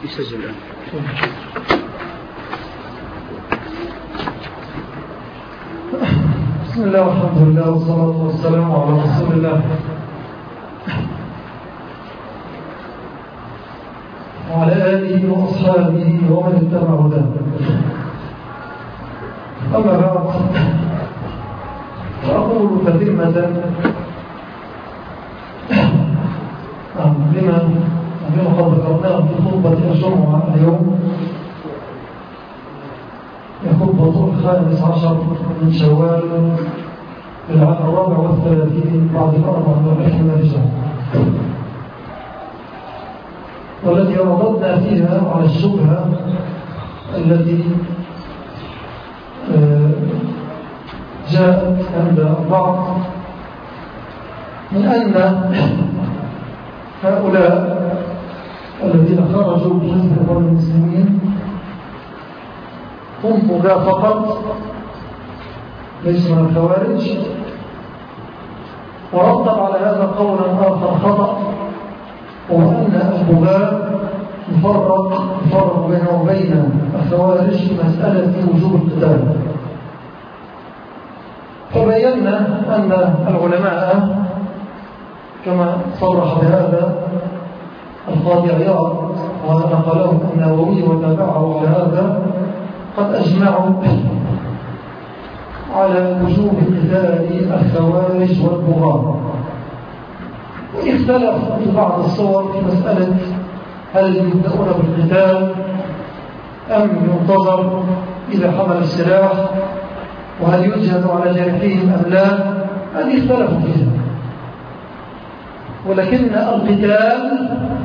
يسجل الآن. بسم الله والحمد لله والصلاة والسلام على رسول الله وعلى آله وأصحابه ومن اتبع هداه. أما بعد، فأقول تتمة لما قد ذكرناه في خطبة الجمعة اليوم، خطبة 15 من شوال العام 34 بعد 24 رجال، والتي رددنا فيها على الشبهة التي جاءت عند البعض من أن هؤلاء الذين خرجوا بحزب إخوان المسلمين هم بغاة فقط، ليسوا من الخوارج. ورتب على هذا قولا آخر خطأ، وأن البغاة يفرق بينه وبين الخوارج في مسألة وجوب القتال. فبينا أن العلماء كما صرح بهذا القاضي عياض ونقله النووي وتابعه على هذا، قد أجمعوا على وجوب قتال الخوارج والبغاة، واختلفوا في بعض الصور في مسألة هل يبدأون بالقتال أم ينتظر إذا حمل السلاح، وهل يجهد على جريحهم أم لا. هذه اختلفوا فيها، ولكن القتال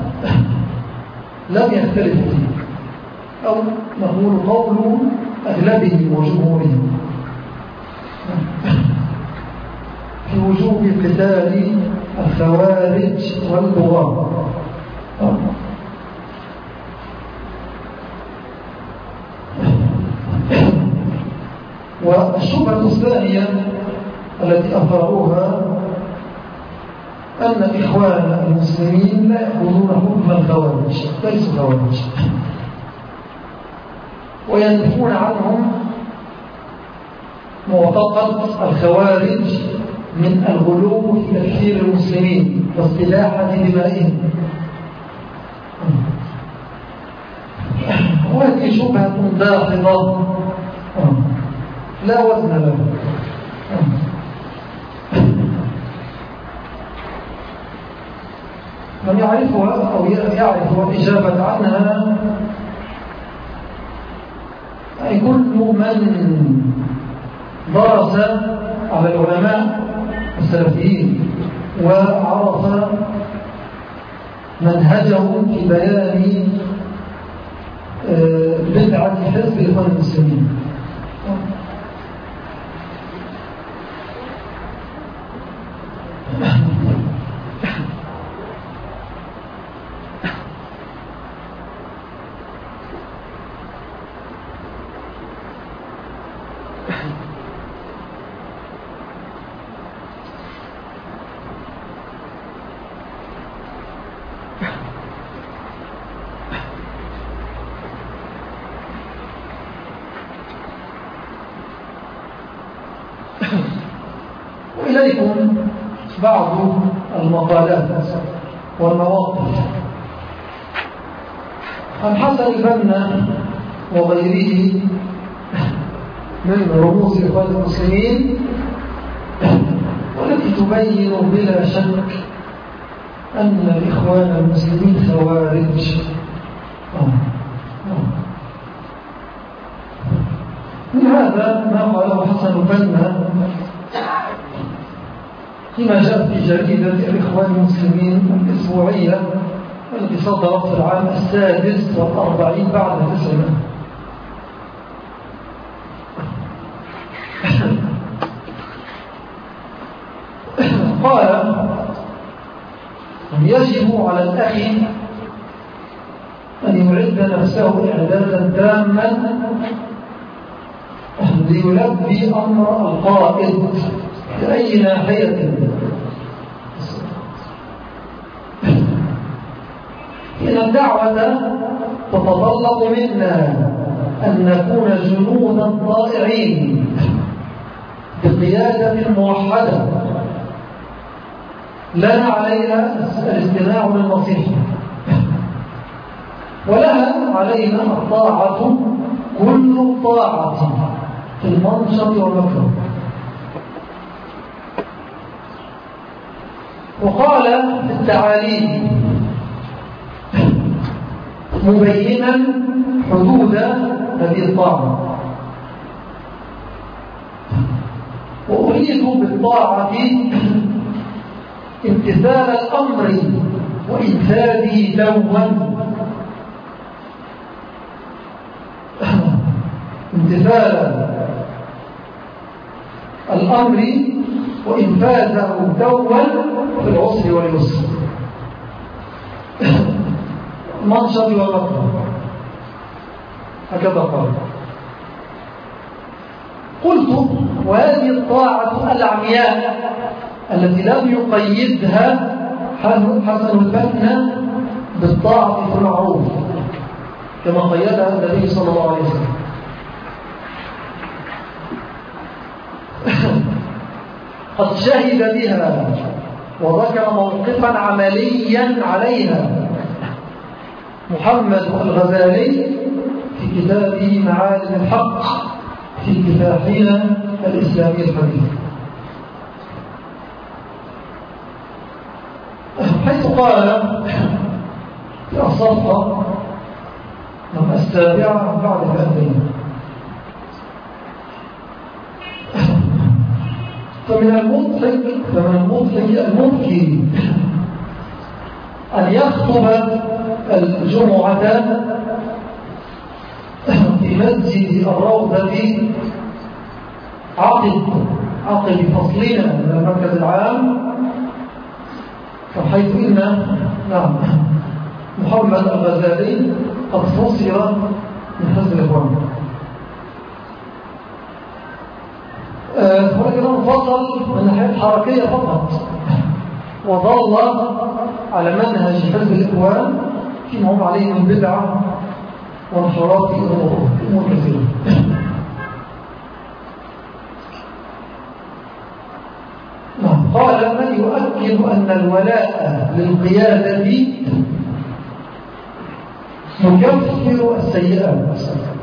لم يختلف فيه، أو نقول قول أغلبهم وجمهورهم في وجوب قتال الخوارج والبغاة. والشبهة الثانية التي أثروها أن إخوان المسلمين لا يأخذون حكم الخوارج، ليسوا خوارج، وينفون عنهم موافقة الخوارج من الغلو في تكفير المسلمين واستباحة دمائهم. وهذه شبهة داخضة لا وزن لها. من يعرفها أو يعرف الإجابة عنها أي كل من درس على العلماء السلفيين وعرف منهجهم في بيان بدعة حزب الإخوان المسلمين. وإليكم بعض المقالات والمواقف عن حسن البنا وغيره من رموز إخوان المسلمين، والتي تبين بلا شك أن الإخوان المسلمين خوارج. من هذا ما قاله حسن البنا فيما جاء في جريدة الإخوان المسلمين الأسبوعية التي صدرت في العام 46 بعد 900. قال: يجب على الأخ أن يعد نفسه إعدادا تاما ليلبي أمر القائد بأي ناحية، إن الدعوة تتطلب منا أن نكون جنودا طائعين بقيادة موحدة لنا علينا الاستماع للنصيحة، ولها علينا الطاعة كل الطاعة في المنشط والمكروه. وقال في التعاليم مبينا حدود هذه الطاعة: وأريد بالطاعة امتثال الأمر وإنفاذه دوما، امتثال الأمر وإنفاذه دوما في العسر واليسر، منشط ومكروه، هكذا قال. قلت: وهذه الطاعة العمياء التي لم يقيدها حسن البنا بالطاعة في المعروف كما قيدها النبي صلى الله عليه وسلم، قد شهد بها وذكر موقفا عمليا عليها محمد الغزالي في كتابه معالم الحق في كفاحنا الإسلامي الحديث، حيث قال في الصفحة 7 بعد 200: فمن المضحك أن يخطب الجمعة في مسجد الروضة عقب فصلنا من المركز العام، حيث إن محمد الغزالي قد فصل من حزب الإخوان، ولكن انفصل من الناحية الحركية فقط، وظل على منهج حزب الإخوان فيما هم عليه من بدعة وانحراف في أمور كثيرة. قال: من يؤكد أن الولاء للقيادة يكفر السيئات،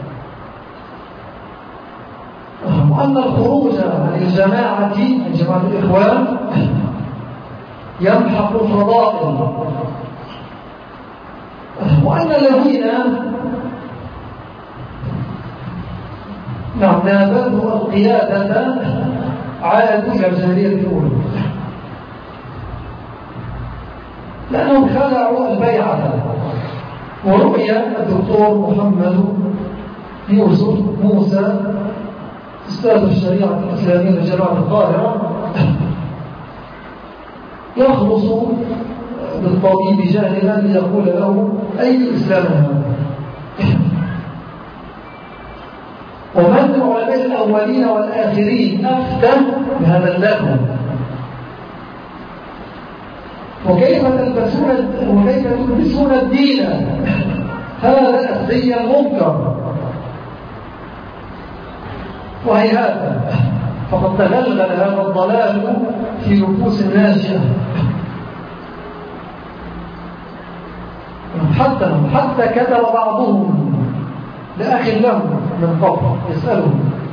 وأن الخروج عن جماعة الإخوان يمحق الفضائل، وأن الذين نابذوا القيادة عادوا إلى الجاهلية الأولى، لأنهم خلعوا البيعة. ورؤي الدكتور محمد يوسف موسى أستاذ الشريعة الإسلامية لجامعة القاهرة يخلص بالطبيب جاهلا ليقول له: أي الإسلام هذا؟ ومن العلماء الأولين والآخرين أفتى بهذا اللغو؟ وكيف تلبسون الدين هذا الزي المنكر؟ وهيهات، فقد تغلغل هذا الضلال في نفوس الناشئة، حتى كتب بعضهم لأخ له من قبل يسأله: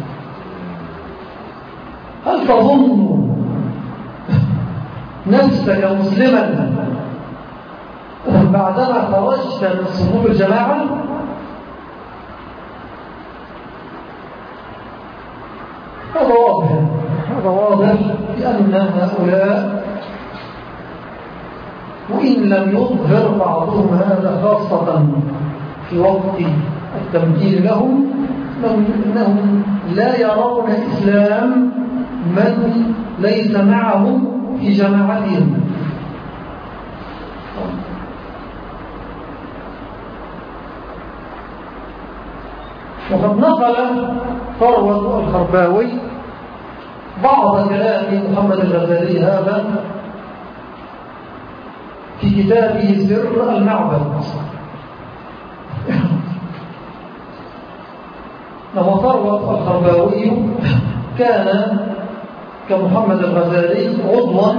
هل تظن نفسك مسلما بعدما خرجت من صفوف الجماعة؟ هذا واضح بأن هؤلاء وإن لم يظهر بعضهم هذا خاصة في وقت التمكين لهم، إنهم لا يرون إسلام من ليس معهم في جماعتهم. وقد نقل ثروة الخرباوي بعض كلام محمد الغزالي هذا في كتابه سر المعبد، ثروت الخرباوي كان كمحمد الغزالي عضوا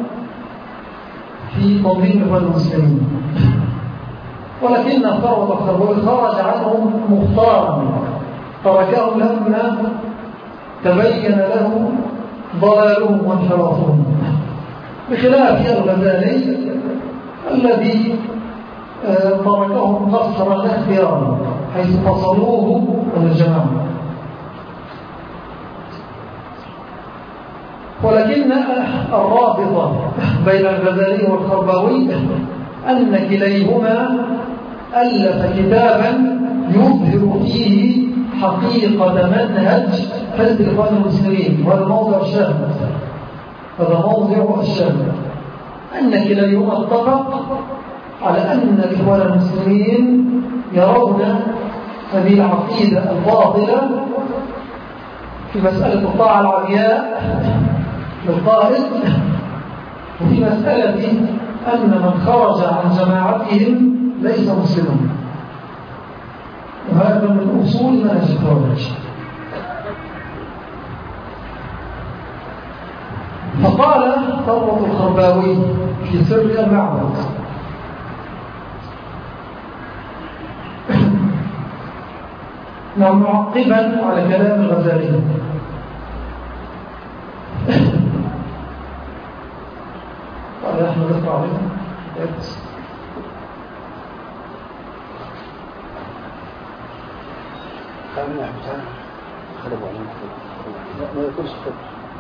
في تنظيم إخوان المسلمين، ولكن ثروت الخرباوي خرج عنهم مختارا، تركهم لما تبين له ضلالهم وانحرافهم، بخلاف الغزالي الذي تركهم قصرا لا اختيارا حيث فصلوه عن الجماعة. ولكن الرابطة بين الغزالي والخرباوي أن كليهما ألف كتابا يظهر فيه حقيقة منهج حزب الإخوان المسلمين، وهذا موضع الشاهد، هذا موضع الشاهد، أن كليهما اتفق على أن الإخوان المسلمين يرون هذه العقيدة الباطلة في مسألة الطاعة العلياء للقائد، وفي مسألة أن من خرج عن جماعتهم ليس مسلما، وهذا من أصول منهج الخوارج. فقال ثروت الخرباوي في سر المعبد: معقبا على كلام الغزالي: قال احنا نقرأ عليهم خربوا عليهم ما يكونش خرب.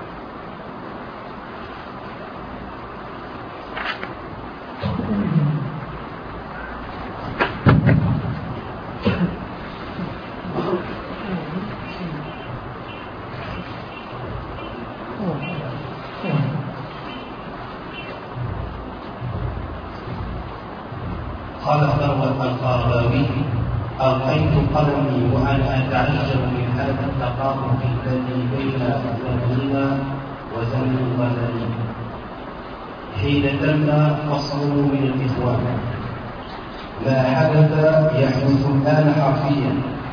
قال ثروت الخرباوي: ألقيت قلمي وأنا أتعجب من هذا التقارب الذي بين زمننا وزمن الغزالي حين تم فصله من الإخوان. ما حدث يحدث الآن حرفيا.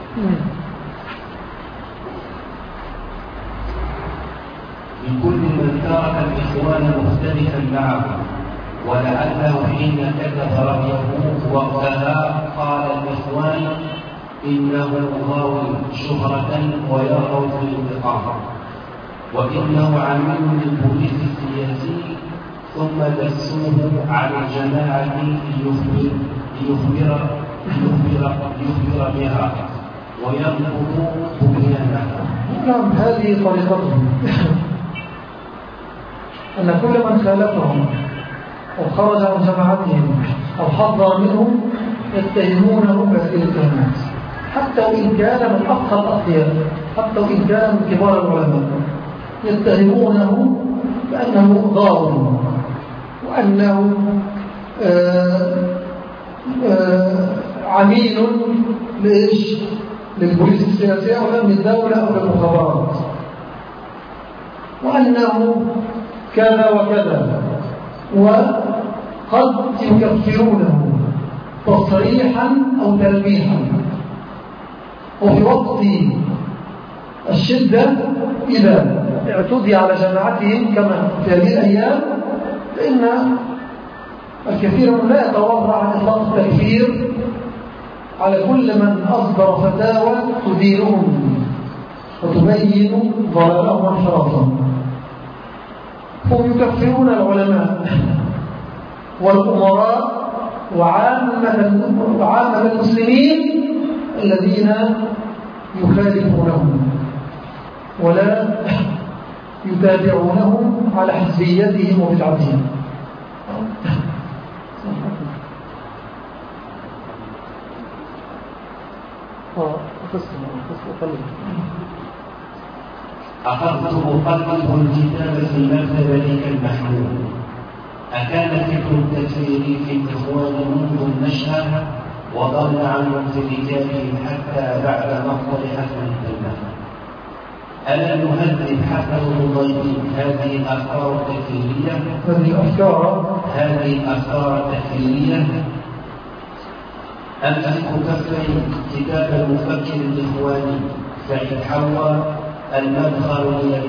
لكل من ترك الإخوان مختلفا معه، ولعله حين كتب رأيه وقتها قال الإخوان إنه غاوي شهرة ويرغب في الانتقام، وإنه عميل للبوليس السياسي، ثم دسوه على الجماعة ليخبر بها وينقض بنيانها. نعم، هذه طريقتهم. أن كل من خالفهم أو خرج عن جماعتهم أو حضر منهم يتهمونه بهذه التهمات، حتى وإن كان من أقصى الأخيار، حتى وإن كان من كبار العلماء، يتهمونه بأنه ضار، وأنه عميل للبوليس السياسية أو لأمن الدولة أو للمخابرات، وأنه كذا وكذا، وقد يكفرونه تصريحا أو تلميحا. وفي وقت الشدة إذا اعتدي على جماعتهم كما في هذه الأيام، فإن الكثير من لا يتورع عن إطلاق التكفير على كل من أصدر فتاوى تدينهم وتبين ضلالهم وانحرافهم. هم يكفرون العلماء والأمراء وعامة المسلمين الذين يخالفونهم ولا يتابعونهم على حزبيتهم وبدعتهم. أخذت أقلب الكتاب في مكتبتك المحمول. أكان فكر التكفير في الإخوان منذ النشأة وضل عنهم في رجالهم حتى بعد مقتل حسن الدولة؟ ألا نهذب حتى الضيفين هذه الأفكار التكفيرية؟ أمسك كفي كتاب المفكر الإخواني فإن حوى المدخل إلى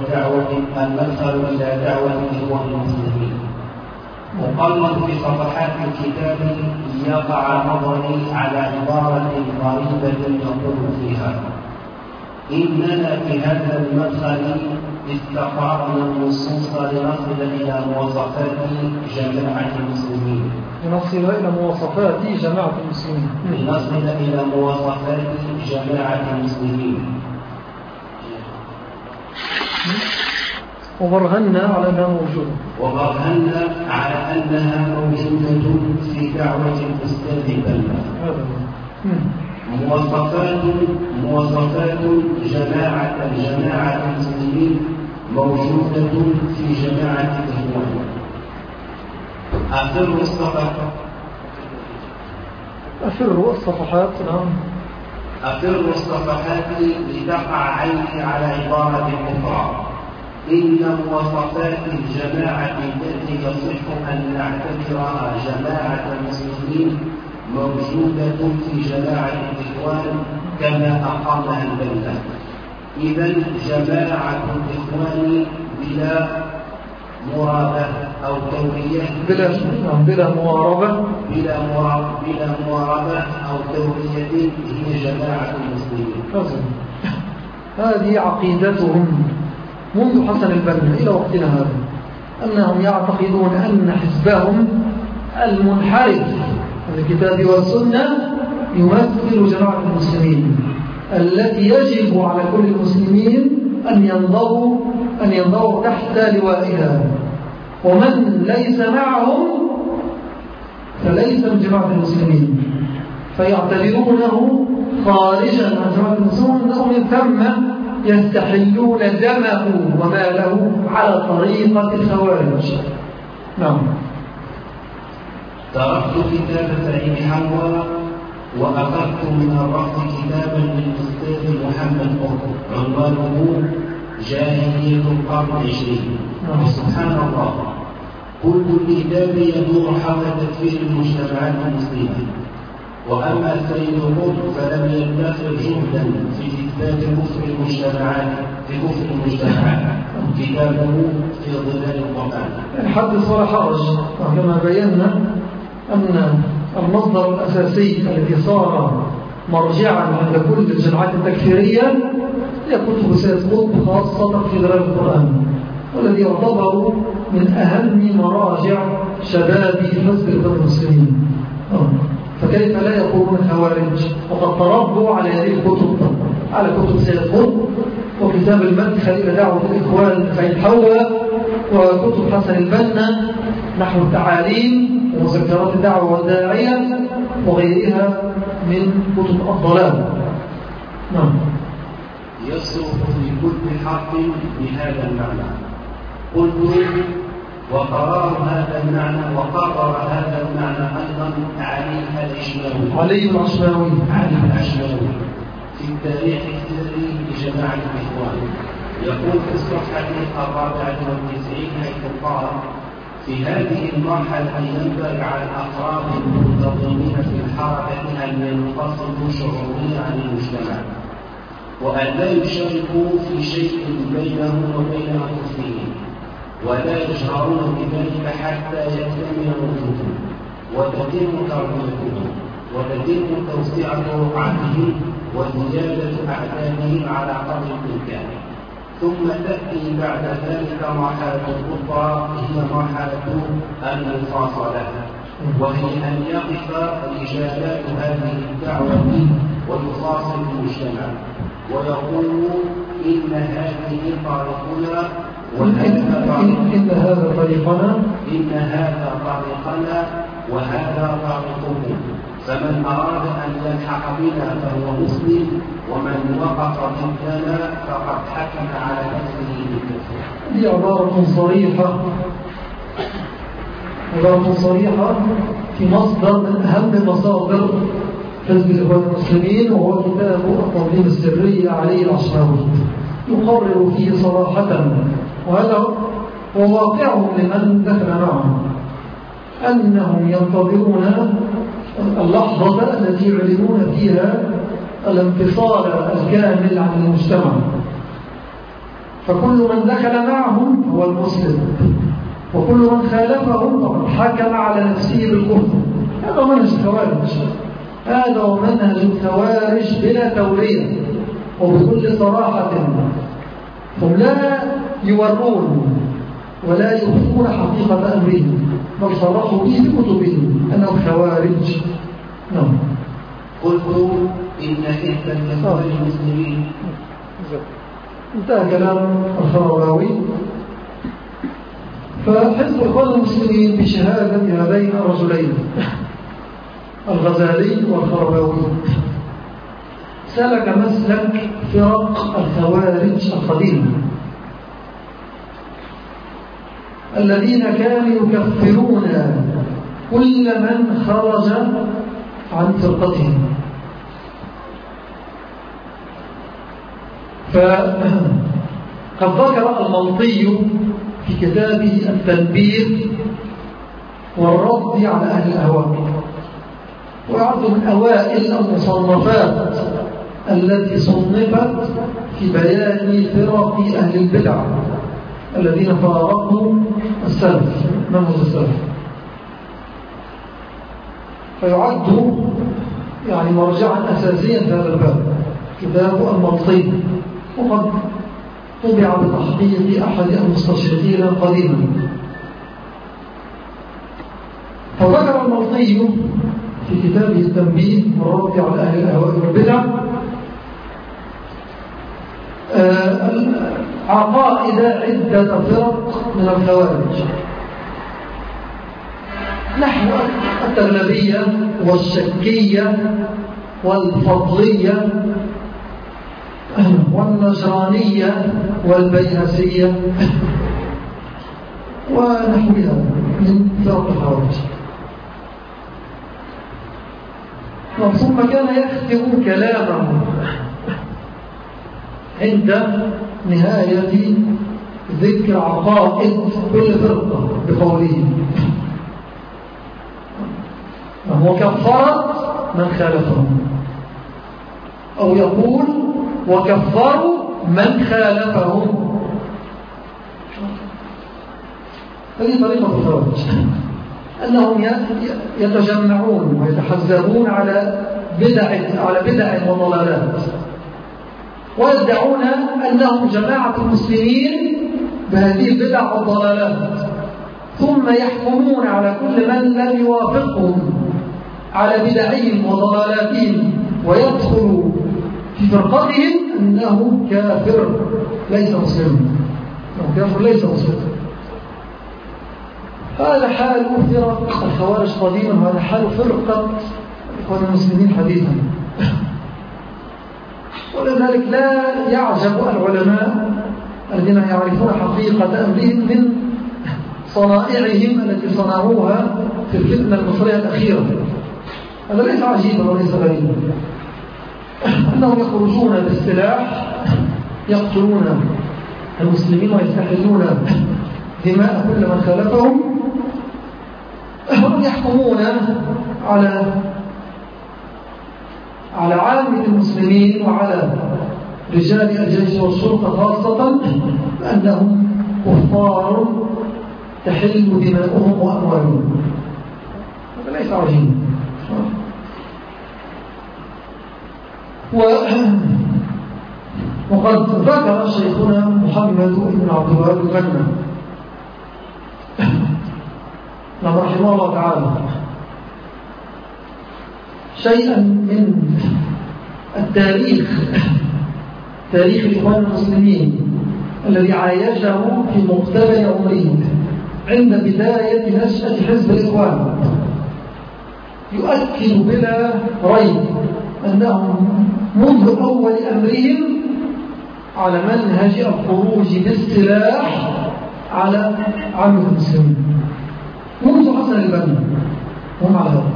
دعوة الإخوان المسلمين. أقلد في صفحات الكتاب يقع نظري على عبارة غريبة يقول فيها: إننا في هذا المدخل استقرأنا النصوص لنصل إلى مواصفات جماعة المسلمين. لنصل إلى مواصفات جماعة المسلمين. لنصل إلى مواصفات جماعة المسلمين. وبرهنا على أنها موجودة. وبرهنا على أنها موجودة في دعوة الأستاذ بنا. مواصفات جماعة المسلمين موجودة في جماعة الإخوان. أفروا الصفحات. نعم. أفروا الصفحات لتقع عيني على عبارة أخرى: إن مواصفات الجماعة التي يصح أن نعتبرها جماعة المسلمين موجودة في جماعة الإخوان كما أقامها البنا. إذن جماعة الإخوان بلا مرابة أو تورية بلا مواربة أو تورية هي جماعة المسلمين. هذه عقيدتهم منذ حسن البنا إلى وقتنا هذا، أنهم يعتقدون أن حزبهم المنحرف من الكتاب والسنة يمثل جماعة المسلمين التي يجب على كل المسلمين أن ينضروا تحت لوائها، ومن ليس معهم فليس من جماعة المسلمين، فيعتبرونه خارجا عن جماعة المسلمين، أنهم ثم يستحلون دمه وماله على طريقة الخوارج. نعم. تركت كتاب سعيد حموى وأخذت من الرفض كتابا للأستاذ محمد قطب عنوانه جاهلية القرن العشرين. وسبحان الله، كل الكتاب يدور حول تكفير المجتمعات المسلمة، وأما السيد قطب فلم يدخر جهدا في إثبات كفر المجتمعات كتابه في ظلال القرآن. حدث ولا حرج، كما بينا أن المصدر الأساسي الذي صار مرجعا عند كل الجماعات التكفيرية هي كتب سيد قطب خاصة في ظلال القرآن، والذي يعتبر من أهم مراجع شباب حزب الإخوان المسلمين. فكيف لا يقولون خوارج وقد تربوا على هذه الكتب، على كتب سيد قطب وكتاب المدخل إلى دعوة الإخوان سعيد حوى وكتب حسن البنا نحو التعاليم ومذكرات الدعوة والداعية وغيرها من كتب الضلال. نعم. يصرف في كل حرف بهذا المعنى. قلت وقرر هذا المعنى أيضا علي العشماوي في التاريخ السري لجماعة الإخوان. يقول في الصفحة 94 حيث قال: في هذه المرحلة ينبغي على الأفراد المنتظمين في الحركة أن ينفصلوا شعوريا عن المجتمع، وأن لا يشاركوا في شيء بينهم وبين أنفسهم، ولا يجهرون بذلك حتى يكتمل وجودهم وتتم تربيتهم وتتم توسيع رقعتهم وزيادة أعدادهم على قدر الإمكان. ثم تأتي بعد ذلك مرحلة أخرى هي مرحلة المفاصلة، وهي أن يقف رجالات هذه الدعوة ويفاصل المجتمع ويقول: إن هذه طريقنا إن هذا طريقنا وهذا طريقكم، فمن أراد أن يلحق بنا فهو مسلم، ومن وقف ضدنا فقد حكم على نفسه بالكفر. هذه عبارة صريحة في مصدر من أهم مصادر حزب الإخوان المسلمين، وهو كتاب التنظيم السري علي العشماوي، يقرر فيه صراحة، وهذا هو واقعهم لمن دخل معهم، أنهم ينتظرون اللحظة التي يعلنون فيها الانفصال الكامل عن المجتمع، فكل من دخل معهم هو المسلم، وكل من خالفهم فقد حكم على نفسه بالكفر. هذا منهج الخوارج، هذا منهج الخوارج بلا تورية وبكل صراحة. هم لا يورون ولا يخفون حقيقة أمرهم، بل صرحوا به في كتبهم أنهم خوارج. نعم. قلت إن حزب الإخوان المسلمين. انتهى كلام الخرباوي. فحزب الإخوان المسلمين بشهادة هذين الرجلين الغزالي والخرباوي سلك مسلك فرق الخوارج القديمة الذين كانوا يكفرون كل من خرج عن فرقتهم. فقد ذكر الملطي في كتابه التنبيه والرد على أهل الأهواء، ويعد من أوائل المصنفات التي صنفت في بيان فرق أهل البدع الذين فارقوا السلف، منهج السلف. فيعد يعني مرجعا أساسيا في هذا الباب كتاب الملطي، وقد طبع بتحقيق أحد المستشرقين قديما. فذكر الملطي في كتابه التنبيه والرد على أهل الأهواء والبدع عقائد عدة فرق من الخوارج، نحو التغلبية والشكية والفضلية والنجرانية والبيهسية ونحوها من فرق الخوارج. ثم كان يختم كلامه عند نهاية ذكر عقائد كل فرقة بقوله وكفرت من خالفهم، أو يقول وكفروا من خالفهم. هذه طريقة الخوارج، أنهم يتجمعون ويتحزبون على بدع وضلالات، ويدعون أنهم جماعة المسلمين بهذه البدع والضلالات، ثم يحكمون على كل من لم يوافقهم على بدعهم وضلالاتهم ويدخل في فرقتهم أنه كافر ليس مسلما، أنه كافر ليس مسلما. هذا حال فرق الخوارج قديما، وهذا حال فرقة الإخوان المسلمين حديثا. ولذلك لا يعجب العلماء الذين يعرفون حقيقة أمرهم من صنائعهم التي صنعوها في الفتنة المصرية الأخيرة. هذا ليس عجيبا وليس غريبا، أنهم يخرجون بالسلاح يقتلون المسلمين ويستحلون دماء كل من خالفهم، هم يحكمون على عامة المسلمين وعلى رجال الجيش والشرطة خاصة بأنهم كفار تحل دماؤهم وأموالهم. هذا ليس عجيب. وقد ذكر شيخنا محمد بن عبد الوهاب الغنى رحمه الله تعالى شيئا من التاريخ، تاريخ الإخوان المسلمين الذي عايشه في مقتبل عمره عند بداية نشأة حزب الإخوان، يؤكد بلا ريب أنهم منذ أول أمرهم على منهج الخروج بالسلاح على عامة المسلمين منذ حسن البنا، هم على هذا.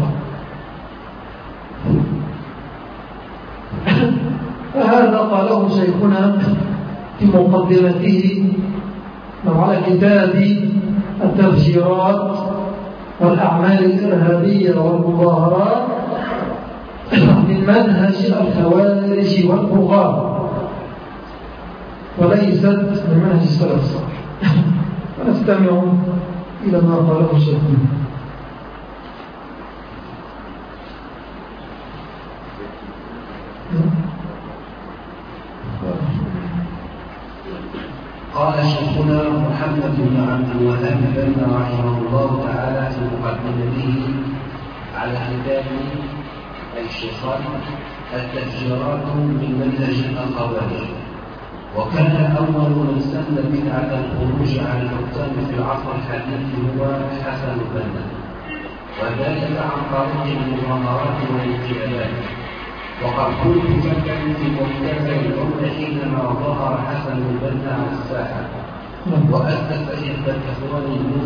فهذا قاله شيخنا في مقدمته على كتاب التفجيرات والأعمال الإرهابية والمظاهرات من منهج الخوارج والبغاة وليست من منهج السلف الصالح. ونستمع إلى ما قاله الشيخ. قال شيخنا محمد بن عبد الوهاب بن رحمه الله تعالى في مقدمته على كتاب الشيخان التفجيرات من منهج الخوارج. وكان أول من سن بدعة الخروج على الحكام في العصر الحديث هو حسن البنا، وذلك عن طريق المظاهرات والانتخابات. وقد كنت جدا في مؤتمر العمدة حينما ظهر حسن البنا على الساحة وأسس إحدى الإخوان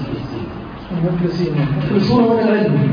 المفلسين من العلم.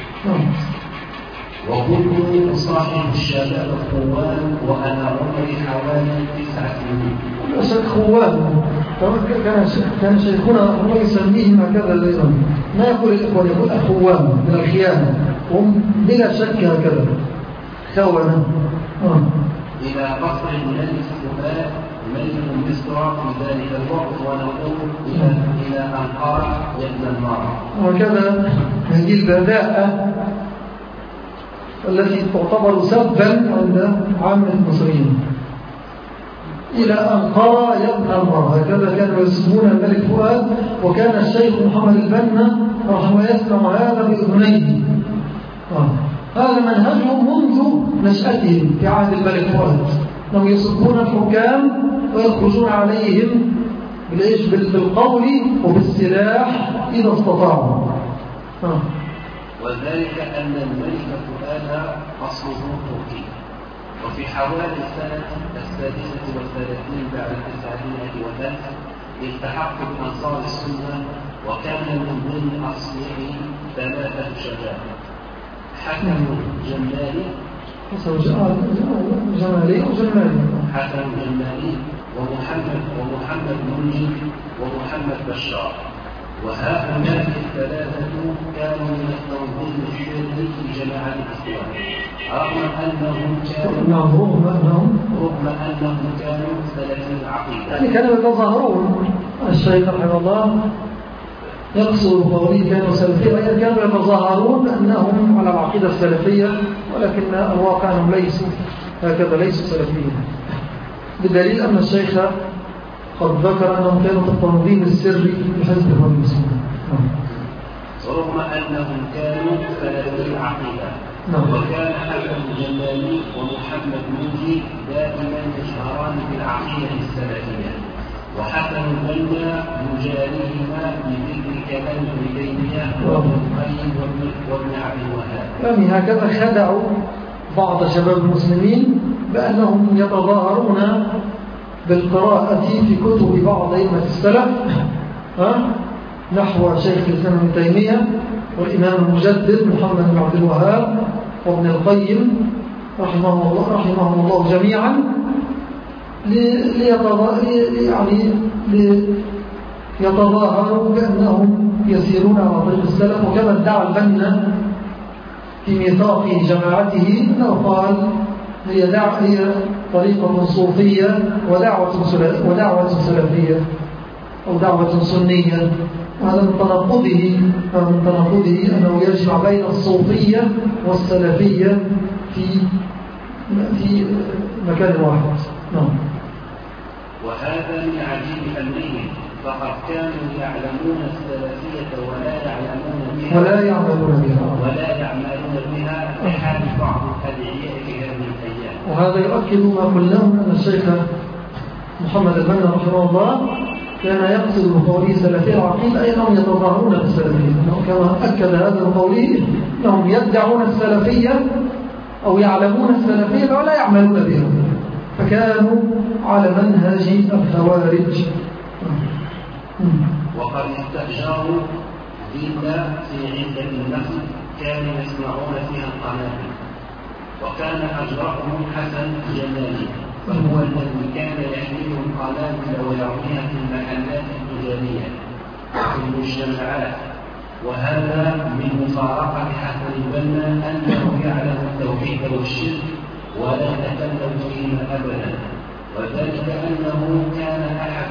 وكنت أصاحب الشباب الخوان وأنا عمري حوالي 9 سنين. الأسد خوان كان شيخنا الله يسميهم هكذا أيضا، ما يقول الإخوان، يقول أخوان من الخيانة، هم بلا شك هكذا خونة. إلى قصر الملك فؤاد ملك مصر في ذلك الوقت، ونقول إلى أنقرة يبنى النار. وكذا هذه البذاءة التي تعتبر سبا عند عامة المصريين، إلى أنقرة يبنى النار، هكذا كانوا يسمون الملك فؤاد. وكان الشيخ محمد البنا رحمه يسمع هذا بأذنيه. هذا منهجهم منذ نشأتهم في عهد الملك فؤاد، أنهم يصفون الحكام ويخرجون عليهم بالقول وبالسلاح إذا استطاعوا. وذلك أن الملك فؤاد أصله تركي، وفي حوالي السنة 36 بعد 900 التحق بأنصار السنة، وكان من ضمن أصله 3 شباب: حسن جمالي ومحمد منجي ومحمد بشار. وهؤلاء ال3 كانوا من التنظيم السري في جماعة الإخوان، رغم أنهم كانوا سلفي العقيدة. يعني كانوا يتظاهرون، الشيخ رحمه الله يقصر قولي كانوا سلفية، يعني كانوا يتظاهرون أنهم على العقيدة السلفية، ولكن الواقع أنهم ليسوا هكذا، ليسوا سلفيين، بالدليل أن الشيخ قد ذكر أنهم كانوا في التنظيم السري لحزب الإخوان المسلمين. رغم أنهم كانوا سلفي العقيدة. وكان حسن الجمالي ومحمد منجي دائما يشهران بالعقيدة السلفية، وحسن البنا يجاريهما بذكر كلام ابن تيمية وابن القيم وابن عبد الوهاب. يعني هكذا خدعوا بعض شباب المسلمين بأنهم يتظاهرون بالقراءة في كتب بعض أئمة السلف نحو شيخ الإسلام ابن تيمية والإمام المجدد محمد بن عبد الوهاب وابن القيم رحمهم الله جميعا، ليتظاهروا بأنهم يسيرون على طريق السلف. وكما ادعى البنا في ميثاق جماعته أنه قال هي طريقة صوفية ودعوة سلفية أو دعوة سنية. وهذا من تناقضه أنه يجمع بين الصوفية والسلفية في مكان واحد. وهذا من عجيب أمرهم، فقد كانوا يعلمون السلفية ولا يعملون بها كحال بعض الأدعياء في هذه الأيام. وهذا يؤكد ما قلناه أن الشيخ محمد البنا رحمه الله كان يقصد بقوله سلفية العقيدة أي أنهم يتظاهرون بالسلفية، كما أكد هذا بقوله أنهم يدعون السلفية أو يعلمون السلفية ولا يعملون بها، فكانوا على منهج الخوارج. وقد استأجروا فيلا في عدة النخل كانوا يسمعون فيها القنابل، وكان أجرهم حسن الجمالي، وهو الذي كان يحملهم قنابل ويرميها في المحلات التجارية وفي المجتمعات. وهذا من مفارقة حسن البنا أنه يعلم التوحيد والشرك ولا تكلم فيهما أبدا، وذلك أنه كان أحد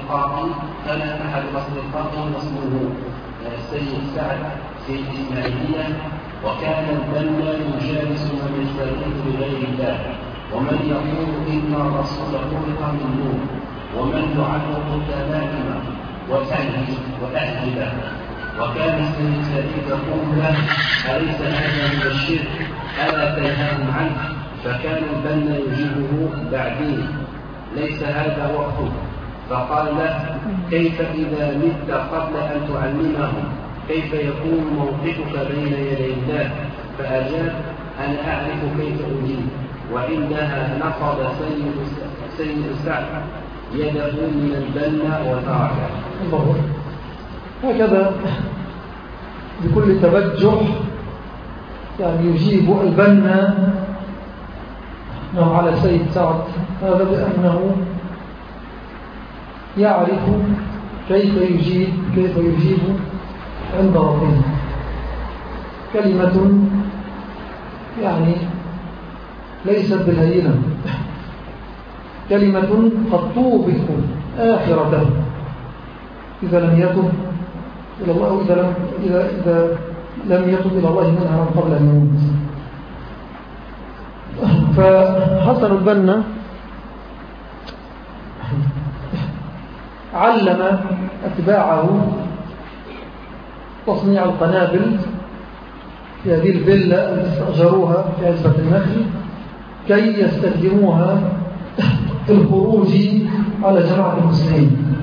أصدقائه اسمه السيد سعد في الإسماعيلية، وكان البنا يجالس من يستغيث بغير الله، ومن يقول إن الرسول خلق من نور، ومن يعلق التمائم وأهلها. وكان السيد سعيد يقول له: أليس هذا من الشرك؟ ألا تنهاهم عنه؟ فكان البنا يجيبه: بعدين، ليس هذا وقته. فقال له: كيف إذا مت قبل أن تعلمهم؟ كيف يكون موقفك بين يدي الله؟ فأجاب: أنا أعرف كيف أجيب. وإنها نقض سيد سعد يده من البنا وتركه. هكذا بكل تبجح يعني يجيب البنا على سيد سعد، هذا بأنه يعرف كيف يجيب عند ربه. كلمة يعني ليست بالهينة، كلمة قد توبك آخرته إذا لم يتب إلى الله، إذا لم يتب إلى الله منها قبل أن يموت. فحسن البنا علم أتباعه تصنيع القنابل في هذه الفيلا التي استأجروها في عزبة النخل كي يستخدموها في الخروج على جماعة المسلمين.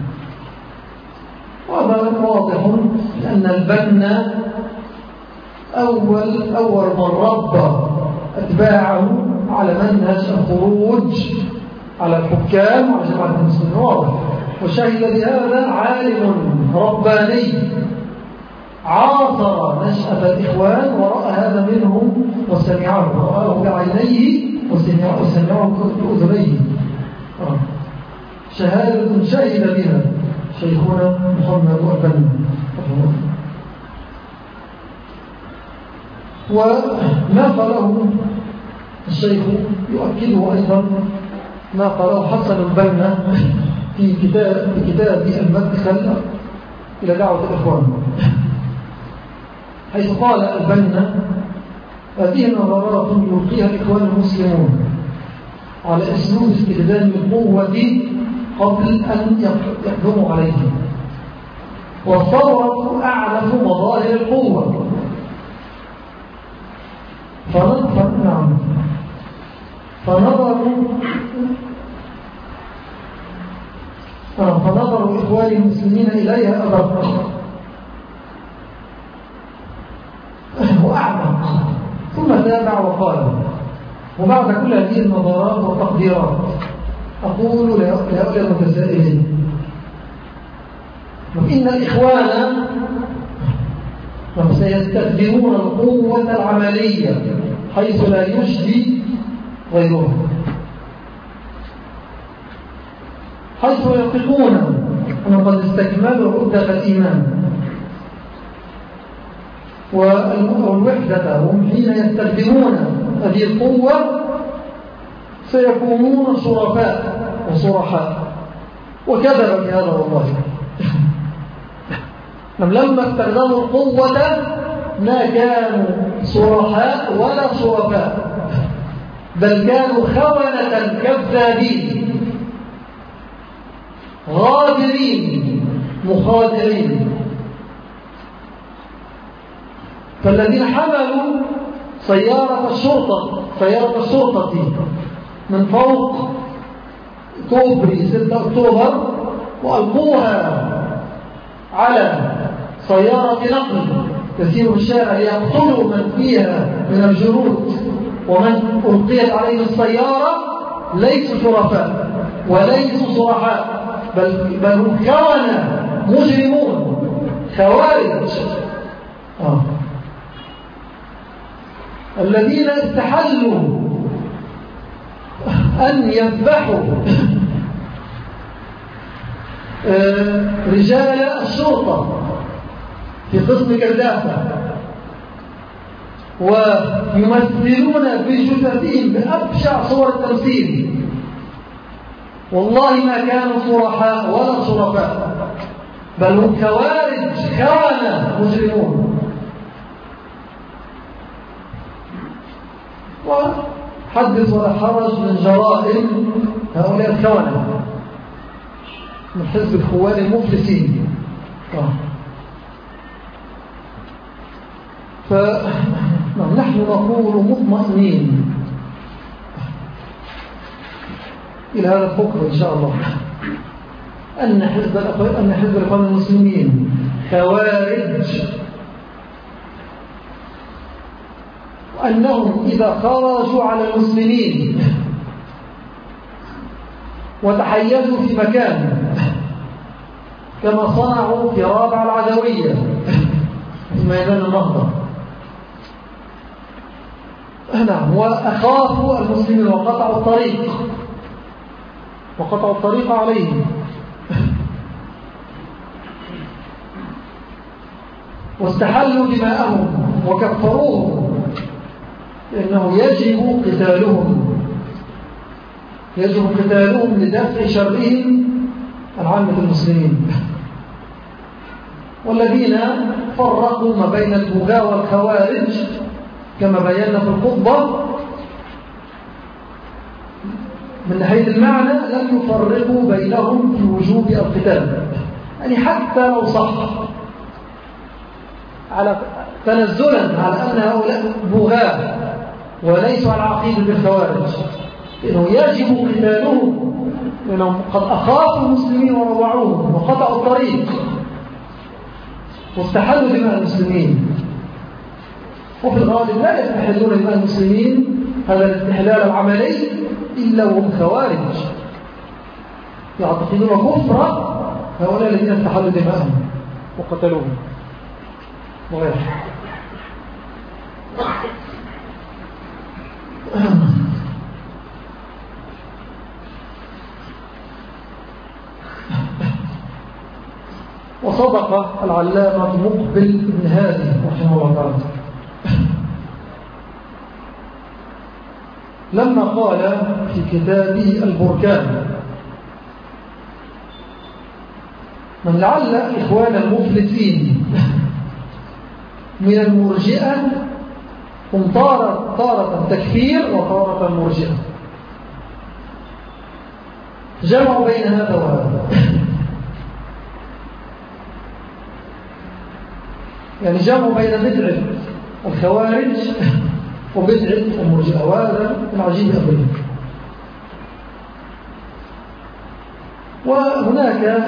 وهذا واضح أن البنا أول من ربى أتباعه على منهج الخروج على الحكام وعلى جماعة المسلمين، واضح. وشهد بهذا عالم رباني عاصر نشأة الإخوان ورأى هذا منهم وسمعه، رآه بعينيه وسمعه بأذنيه. شهادة شهد بها شيخنا محمد البنا. وما قاله الشيخ يؤكده أيضا ما قاله حسن البنا في كتاب المدخل إلى دعوة الإخوان، حيث قال البنا: هذه النظرات يلقيها الإخوان المسلمون على أسلوب استخدام القوة قبل أن يقدموا عليها، والثورة أعرف مظاهر القوة. فنظر إخوان المسلمين إليها أدق وأعمق. ثم تابع وقال: وبعد كل هذه النظرات والتقديرات أقول لهؤلاء المتسائلين: إن الإخوان سيستخدمون القوة العملية حيث لا يجدي غيرها، حيث يثقون أن قد استكملوا عدة الإيمان والوحدة، هم حين يستخدمون هذه القوة سيكونون شرفاء وصرحاء. وكذب في هذا والله. لما استخدموا القوة ما كانوا صرحاء ولا شرفاء، بل كانوا خونة كذابين غادرين مخادعين. فالذين حملوا سيارة الشرطة من فوق كوبري 6 أكتوبر وألقوها على سيارة نقل تسير الشارع ليقتلوا من فيها من الجنود ومن ألقيت عليه السيارة ليسوا شرفاء وليسوا صرحاء، بل هم كانوا مجرمون خوارج الذين استحلوا أن يذبحوا رجال الشرطة في قسم كرداسة ويمثلون بجثثهم بأبشع صور التمثيل، والله ما كانوا صرحاء ولا شرفاء، بل هم خوارج خونة مجرمون. وحدث ولا حرج من جرائم هؤلاء الخونة من حزب الخوان المفلسين. فنحن نقول مطمئنين إلى هذا الحكم إن شاء الله أن حزب الإخوان المسلمين خوارج، وأنهم إذا خرجوا على المسلمين وتحيزوا في مكان كما صنعوا في رابع العدوية في ميدان النهضة، نعم، وأخافوا المسلمين وقطعوا الطريق عليهم، واستحلوا دماءهم وكفروهم، لأنه يجب قتالهم لدفع شرهم عن عامة المسلمين. والذين فرقوا ما بين البغاة والخوارج كما بينا في الخطبة من ناحية المعنى لم يفرقوا بينهم في وجوب القتال، يعني حتى لو صح على تنزلا على أن هؤلاء بغاة وليسوا على عقيدة بالخوارج، إنه يجب قتالهم لأنهم قد أخافوا المسلمين وروعوهم وقطعوا الطريق واستحلوا دماء المسلمين. وفي الغالب لا يستحلون دماء المسلمين هذا الاستحلال العملي إلا وهم خوارج يعتقدون كفر هؤلاء الذين استحلوا دماءهم وقتلوهم وغيره. وصدق العلامة مقبل بن هادي رحمه الله تعالى لما قال في كتابه البركان: من لعل إخوان المفلسين من المرجئة هم طارة تكفير وطارة مرجئة، جمعوا بين هذا وهذا، يعني جمعوا بين بدعة الخوارج وبدعة المرجئة، وهذا العجيب أبدا. وهناك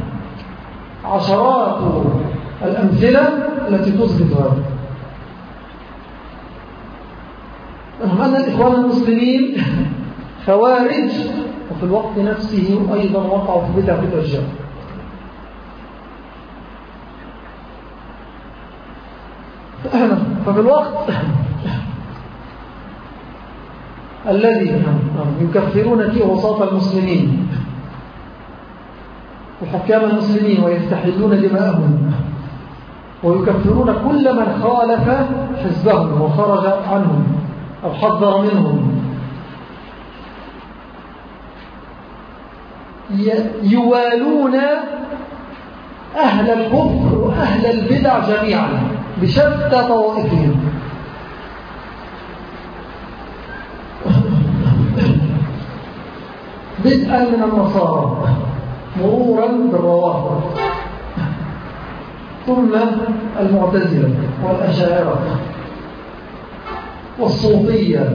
عشرات الأمثلة التي تثبت هذا. أن الإخوان المسلمين خوارج وفي الوقت نفسه أيضا وقعوا في بدعة الإرجاء. ففي الوقت الذي يكفرون فيه وساط المسلمين وحكام المسلمين ويستحلون دماءهم ويكفرون كل من خالف حزبهم وخرج عنهم أو حذر منهم، يوالون أهل الكفر وأهل البدع جميعا بشتى طوائفهم، بدءا من النصارى مرورا بالروافض ثم المعتزلة والأشاعرة والصوفية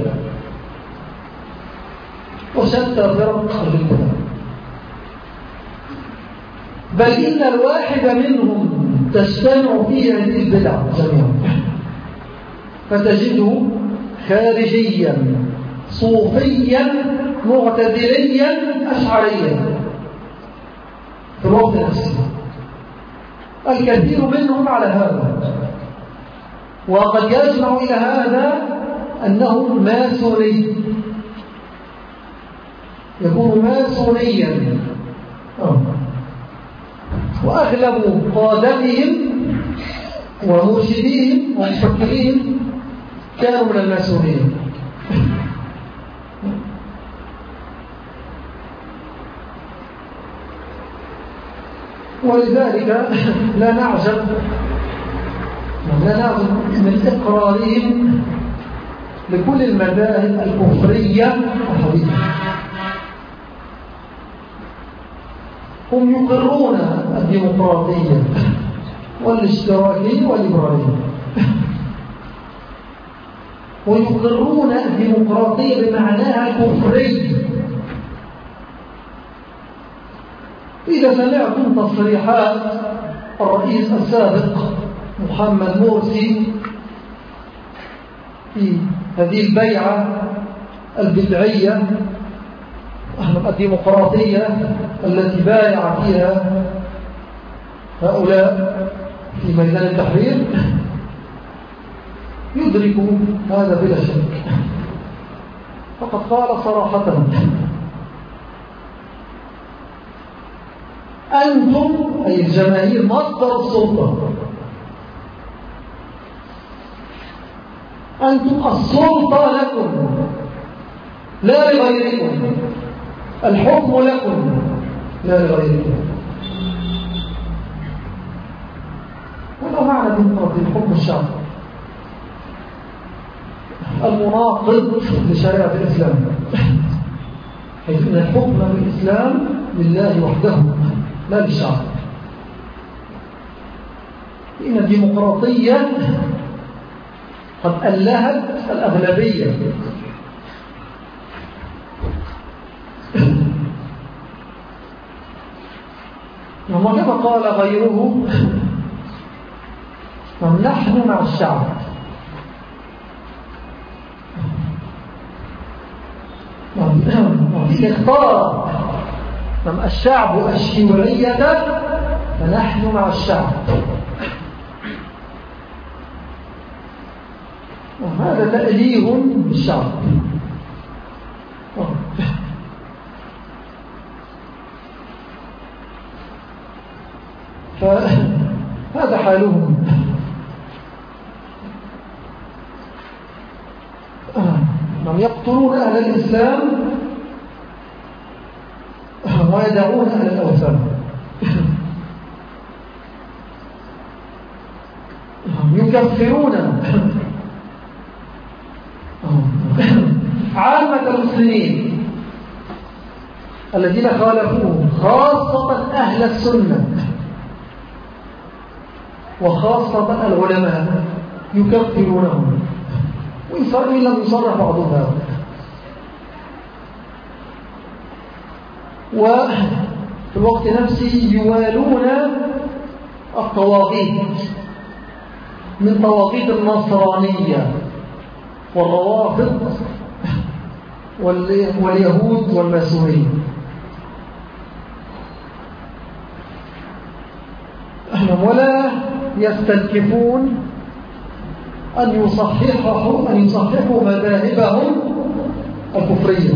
وشتى فرق البدع، بل إن الواحد منهم تجتمع فيه هذه البدع جميعا، فتجده خارجيا صوفيا معتزليا أشعريا في الوقت نفسه. الكثير منهم على هذا، وقد يجمع إلى هذا أنه ماسوني، يكون ماسونيا، وأغلب قادتهم ومرشدين ومفكرين كانوا من الماسونين. ولذلك لا نعجب من إقرارهم لكل المذاهب الكفرية الحديثة. هم يقرون الديمقراطية والاشتراكية والليبرالية، ويقرون الديمقراطية بمعناها الكفري. إذا سمعتم تصريحات الرئيس السابق محمد مرسي في هذه البيعة البدعية الديمقراطية التي بايع فيها هؤلاء في ميدان التحرير، يدرك هذا بلا شك. فقد قال صراحة: أنتم أي الجماهير مصدر السلطة، أنتم السلطة لكم لا لغيركم، الحكم لكم لا لغيركم. ولا معنى ديمقراطية حكم الشعب المناقض لشريعة الإسلام، حيث أن الحكم بالإسلام لله وحده لا للشعب. إن الديمقراطية قد ألهت الأغلبية، وكما قال غيره: نحن مع الشعب. اختار الشعب الشيوعية فنحن مع الشعب. وهذا تأليه بالشعب. فهذا حالهم. من يقتلون أهل الإسلام ويدعون أهل الأوثان، يكفرون عامة المسلمين الذين خالفوهم، خاصة أهل السنة وخاصة العلماء، يكفرونهم وإن لم يصرح بعضهم هذا. وفي الوقت نفسه يوالون الطواغيت من طواغيت النصرانية والروافض واليهود والماسونية. ولا يستنكفون أن يصححوا مذاهبهم الكفرية.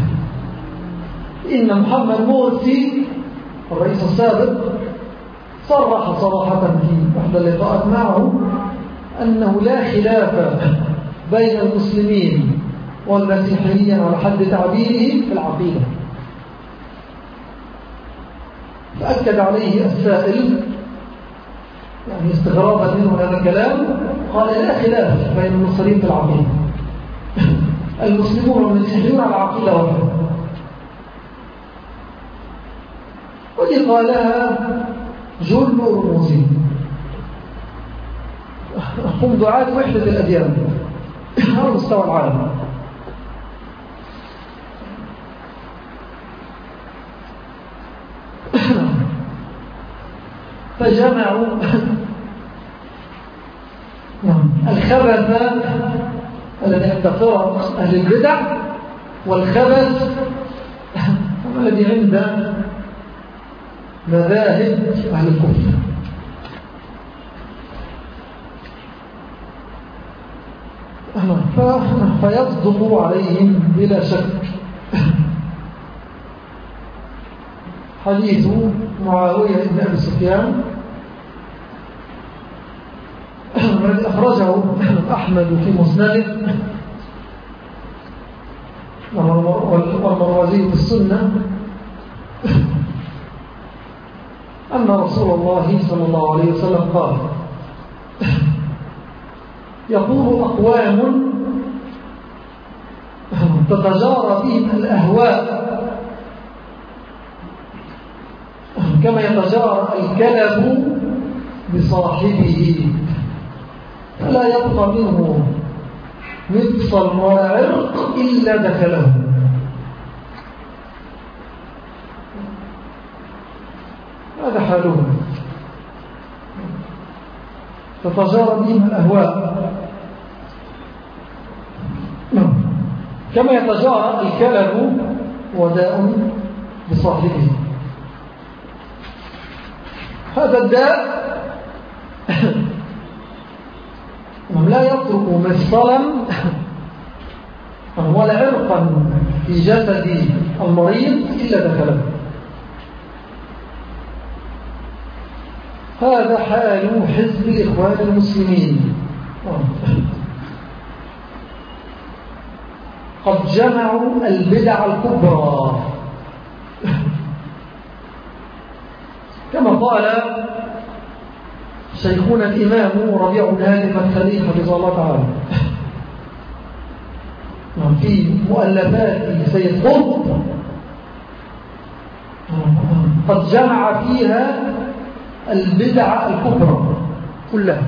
إن محمد مرسي الرئيس السابق صرح صراحة في إحدى اللقاءات معه أنه لا خلاف بين المسلمين والمسيحيين على حد تعبيره في العقيدة. فأكد عليه السائل يعني استغرابا منه هذا الكلام، قال: لا خلاف بين المسلمين في العقيدة، المسلمون والمسيحيون على عقيدة واحدة. ودي قالها جل رموزي، هم دعاة وحدة الأديان على مستوى العالم. فجمعوا الخبث الذي عند فرق أهل البدع والخبث الذي عند مذاهب أهل الكفر. فيصدق عليهم بلا شك حديث معاوية بن أبي سفيان الذي أخرجه أحمد في مسنده والمروزي في السنة أن رسول الله صلى الله عليه وسلم قال: يقول أقوام تتجارى بهم الأهواء كما يتجارى الكلب بصاحبه، فلا يبقى منه مفصل ولا عرق إلا دخله. هذا حالهم، تتجارى بهم الأهواء كما يتجارى الكلب وداء بصاحبه. هذا الداء لا يترك مفصلا ولا عرقا في جسد المريض إلا دخله. هذا حال حزب الإخوان المسلمين، قد جمعوا البدع الكبرى كما قال شيخنا الإمام ربيع بن هادي المدخلي حفظه الله تعالى في مؤلفات سيد قطب، قد جمع فيها البدع الكبرى كلها.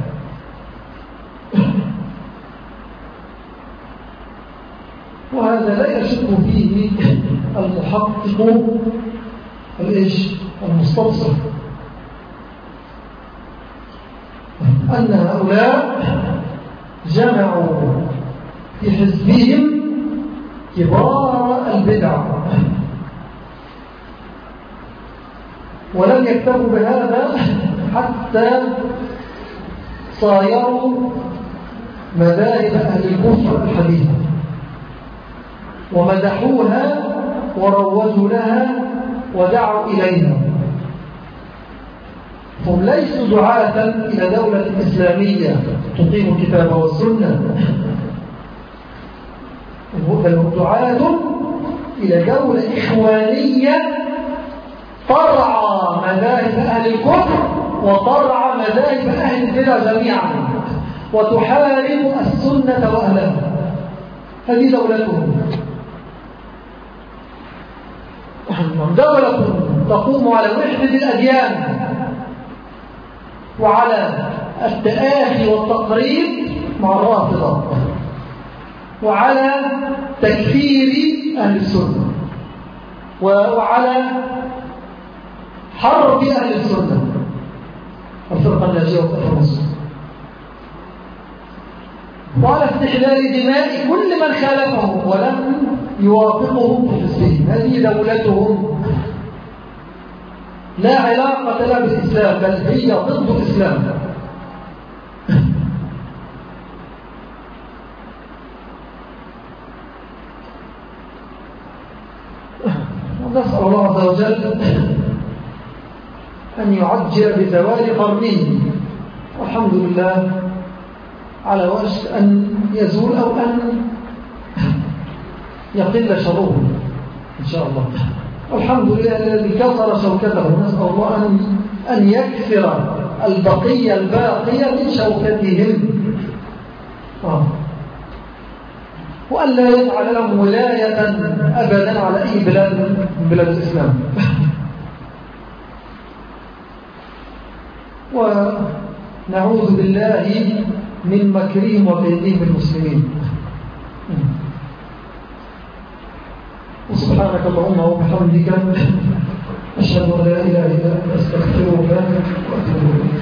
وهذا لا يشك فيه المحقق المستبصر أن هؤلاء جمعوا في حزبهم كبار البدع، ولم يكتفوا بهذا حتى صايروا مذاهب أهل الكفر الحديثة ومدحوها وروجوا لها ودعوا إليها. هم ليسوا دعاة إلى دولة إسلامية تقيم الكتاب والسنة، بل دعاة إلى دولة إخوانية ترعى مذاهب أهل الكفر وترعى مذاهب أهل البدع جميعا وتحارب السنة وأهلها. هذه دولتهم، دولة تقوم على وحدة الأديان وعلى التآخي والتقريب مع الرافضة وعلى تكفير أهل السنة وعلى حرب أهل السنة الفرقة الناجية والفرقة السنة وعلى استحلال دماء كل من خالفهم ولم يوافقهم في حزبهم. هذه دولتهم، لا علاقة لها بالإسلام، بل هي ضد الإسلام. ونسأل الله عز وجل أن يعجل بزوال قرنه، والحمد لله على وشك أن يزول أو أن يقل شره إن شاء الله. والحمد لله الذي كسر شوكته، نسأل الله أن يكسر البقية الباقية من شوكتهم وأن لا يجعل لهم ولاية أبدا على أي بلاد من بلاد الإسلام. ونعوذ بالله من مكرهم وكيدهم المسلمين. وسبحانك اللهم وبحمدك أشهد أن لا إله إلا أنت أستغفرك وأتوب إليك.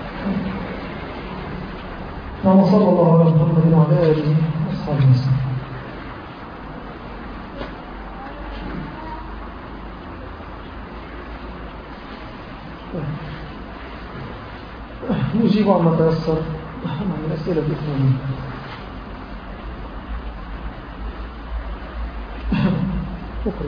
وصلى الله على محمد وعلى آله وصحبه وسلم. نجيب عما تيسر من الأسئلة الإخوانية. شكرا.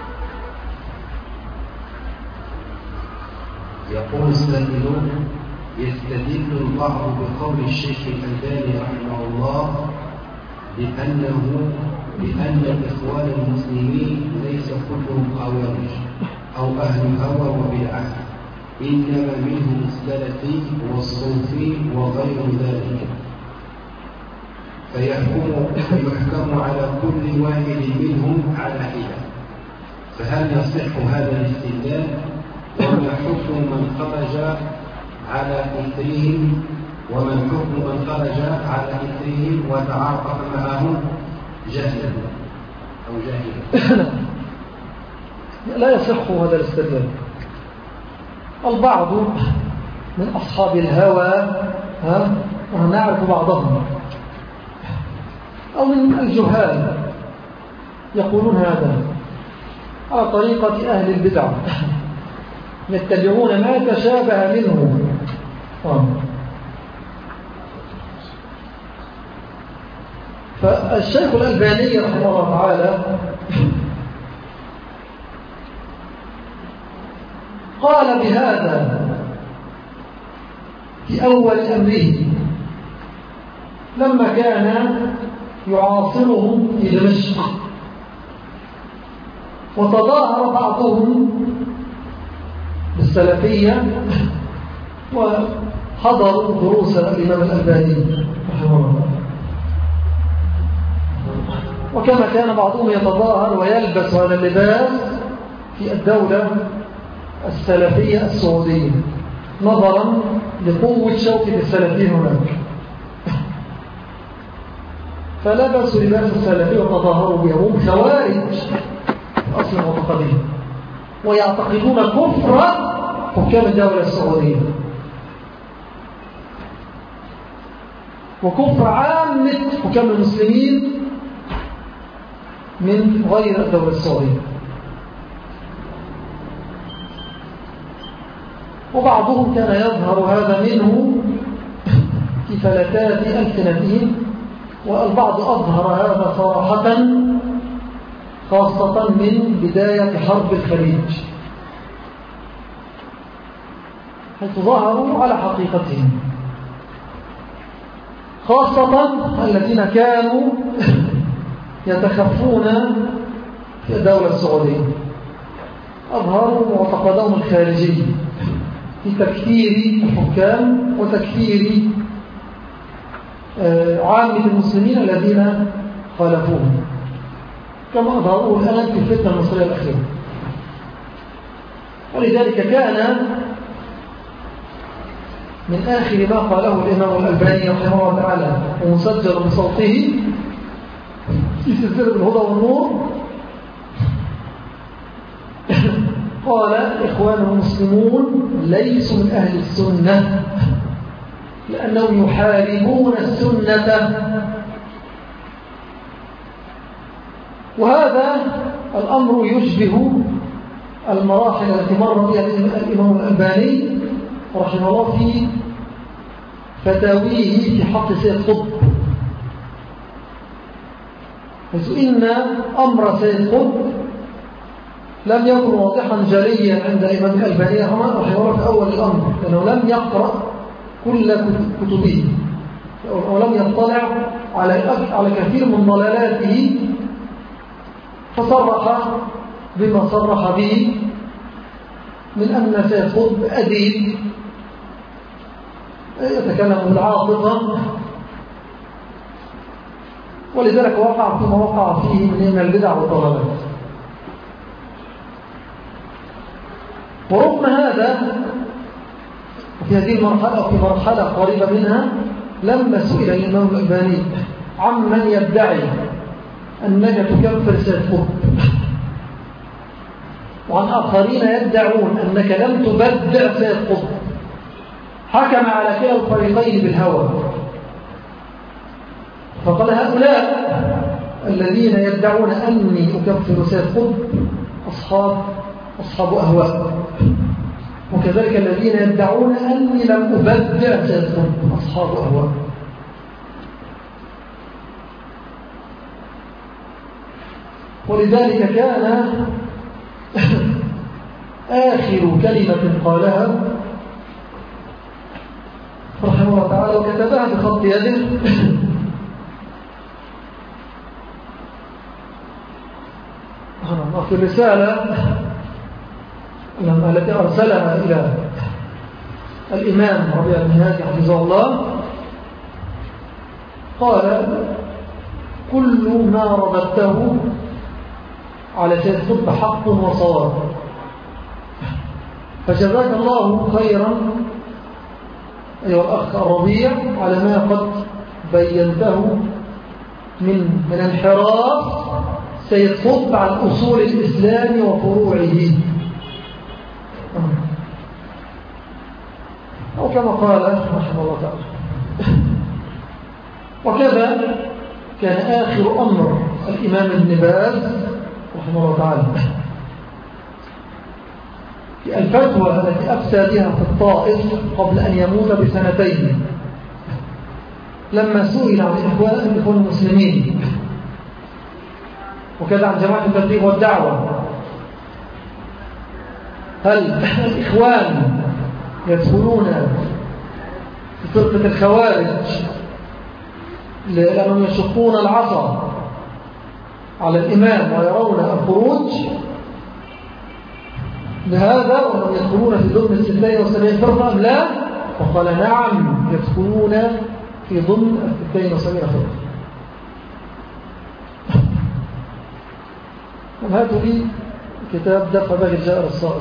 يقول السائلون: يستدل البعض بقول الشيخ الألباني رحمه الله بأن الإخوان المسلمين ليس كلهم خوارج أو أهل هوى وبدعة، إنما منهم السلفي والصوفي وغير ذلك، فيحكم على كل واحد منهم على حدة. فهل يصح هذا الاستدلال؟ وما حكم من خرج على إثرهم وتعاطف معهم جهلا أو جاهلا؟ لا يصح هذا الاستدلال. البعض من أصحاب الهوى ونعرف بعضهم أو من الجهال يقولون هذا على طريقة أهل البدع، يتبعون ما تشابه منه. فالشيخ الألباني رحمه الله تعالى قال بهذا في أول أمره لما كان يعاصرهم في دمشق، وتظاهر بعضهم بالسلفية وحضروا دروس الإمام الألباني رحمه الله. وكما كان بعضهم يتظاهر ويلبس هذا اللباس في الدولة السلفية السعودية نظرا لقوة شوكة السلفيين هناك، فلبسوا لباس السلفية وتظاهروا بهم خوارج أصل معتقدين، ويعتقدون كفر حكام الدولة السعودية وكفر عامة حكام المسلمين من غير الدولة السعودية. وبعضهم كان يظهر هذا منه في فلتات ألسنتهم، والبعض أظهر هذا صراحة خاصة من بداية حرب الخليج، حيث ظهروا على حقيقتهم، خاصة الذين كانوا يتخفون في الدولة السعودية، أظهروا معتقدهم الخارجي في تكفير الحكام وتكفير عامة المسلمين الذين خالفوهم، كما أظهروا الآن في الفتنة المصرية الأخيرة. ولذلك كان من آخر ما قاله الإمام الألباني رحمه الله تعالى ومسجل بصوته في سلسلة الهدى والنور، قال: إخوان المسلمون ليسوا من أهل السنة لأنهم يحاربون السنة. وهذا الأمر يشبه المراحل التي مر بها الإمام الألباني رحمه الله في فتاويه في حق سيد قطب، حيث إن أمر سيد قطب لم يكن واضحا جليا عند الإمام الألباني رحمه الله في أول الأمر، لأنه لم يقرأ كل كتبه ولم يطلع على كثير من ضلالاته، فصرح بما صرح به من أن سيد قطب أديب يتكلم بالعاطفة، ولذلك وقع فيما وقع فيه من البدع والضلالات. ورغم هذا في هذه المرحلة أو في مرحلة قريبة منها لما سئل الإمام الألباني عمن يدعي أنك تكفر سيد قطب وعن آخرين يدعون أنك لم تبدع سيد قطب، حكم على كلا الفريقين بالهوى، فقال: هؤلاء الذين يدعون أني أكفر سيد قطب أصحاب أهواء، وكذلك الذين يدعون أني لم أبدع سيد قطب أصحاب أهواء. ولذلك كان آخر كلمة قالها رحمه الله تعالى وكتبها بخط يده في الرسالة التي أرسلها إلى الإمام ربيع بن هادي حفظه الله قال: كل ما رددته على سيد قطب حق وصواب، فجزاك الله خيرا أيها الأخ الربيع على ما قد بينته من انحراف سيد قطب عن أصول الإسلام وفروعه، أو كما قال رحمه الله تعالى. وكذا كان آخر أمر الإمام ابن باز رحمه الله تعالى في الفتوى التي أفتى بها في الطائف قبل أن يموت بسنتين، لما سئل عن الإخوان المسلمين وكذا عن جماعة التبليغ والدعوة، هل الإخوان يدخلون في فرقة الخوارج لأنهم يشقون العصا على الإمام ويرون الخروج لهذا، وهم يدخلون في ضمن 72 فرقة أم لا؟ وقال: نعم، يدخلون في ضمن 72 فرقة. هاتوا لي كتاب دفع باقي الجائر الصائب.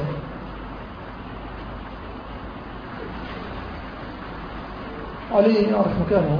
علي يعرف مكانه.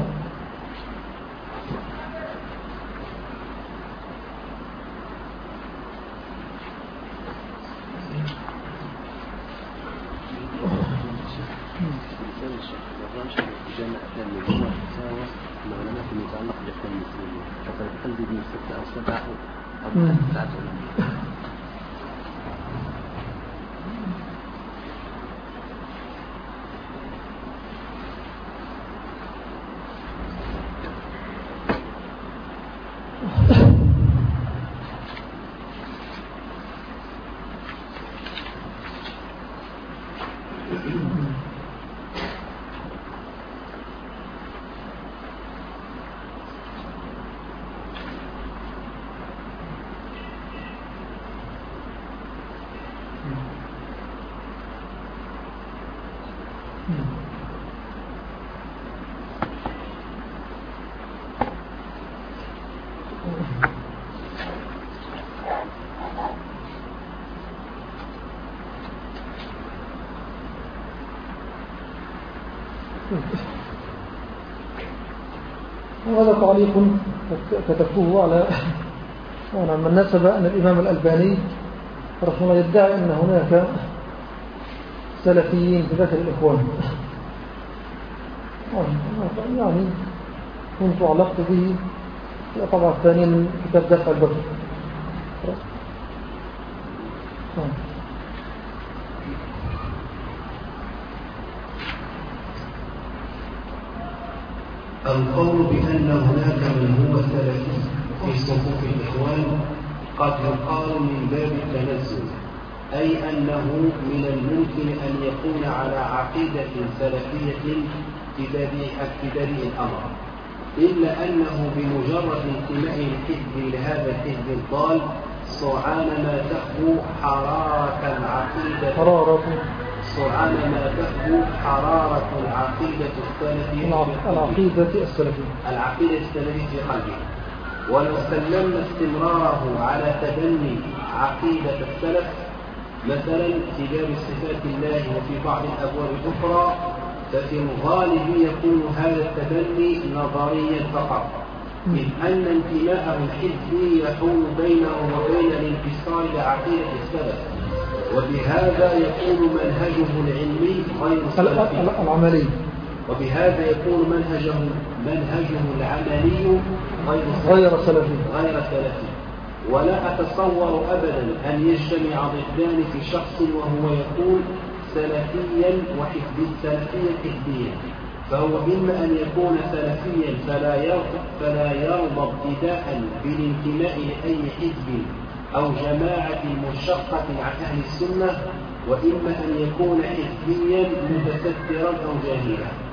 وهذا تعليق كتبته على من نسب أن الإمام الألباني رحمه الله يدعي أن هناك سلفيين بداخل الإخوان، يعني كنت علقت به في الطبعة الثانية من كتاب دفع البكر. القول بأن هناك من هو سلفي في صفوف الإخوان قد يقال من باب التنزل، أي أنه من الممكن أن يكون على عقيدة سلفية ابتدائي الأمر، إلا أنه بمجرد انتماء الحزب لهذا الحزب الضال سرعان ما تخبو حرارة العقيدة العقيدة السلفية في قلبه. ولو سلمنا استمراره على تبني عقيدة السلف مثلا في باب صفات الله وفي بعض الأبواب الأخرى، ففي الغالب يكون هذا التبني نظريا فقط، إذ أن انتماءه الحزبي يحول بينه وبين الانتصار لعقيدة السلف، وبهذا يكون منهجه العلمي غير سلفي العملي، وبهذا يكون منهجه العملي غير سلفي. ولا أتصور أبدا أن يجتمع ضدان في شخص وهو يكون سلفيا حزبيا، فهو إما أن يكون سلفيا فلا يرضى ابتداء بالانتماء لأي حزب أو جماعة مشقة عن أهل السنة، وإما أن يكون حزبيا متسترا أو جاهلا.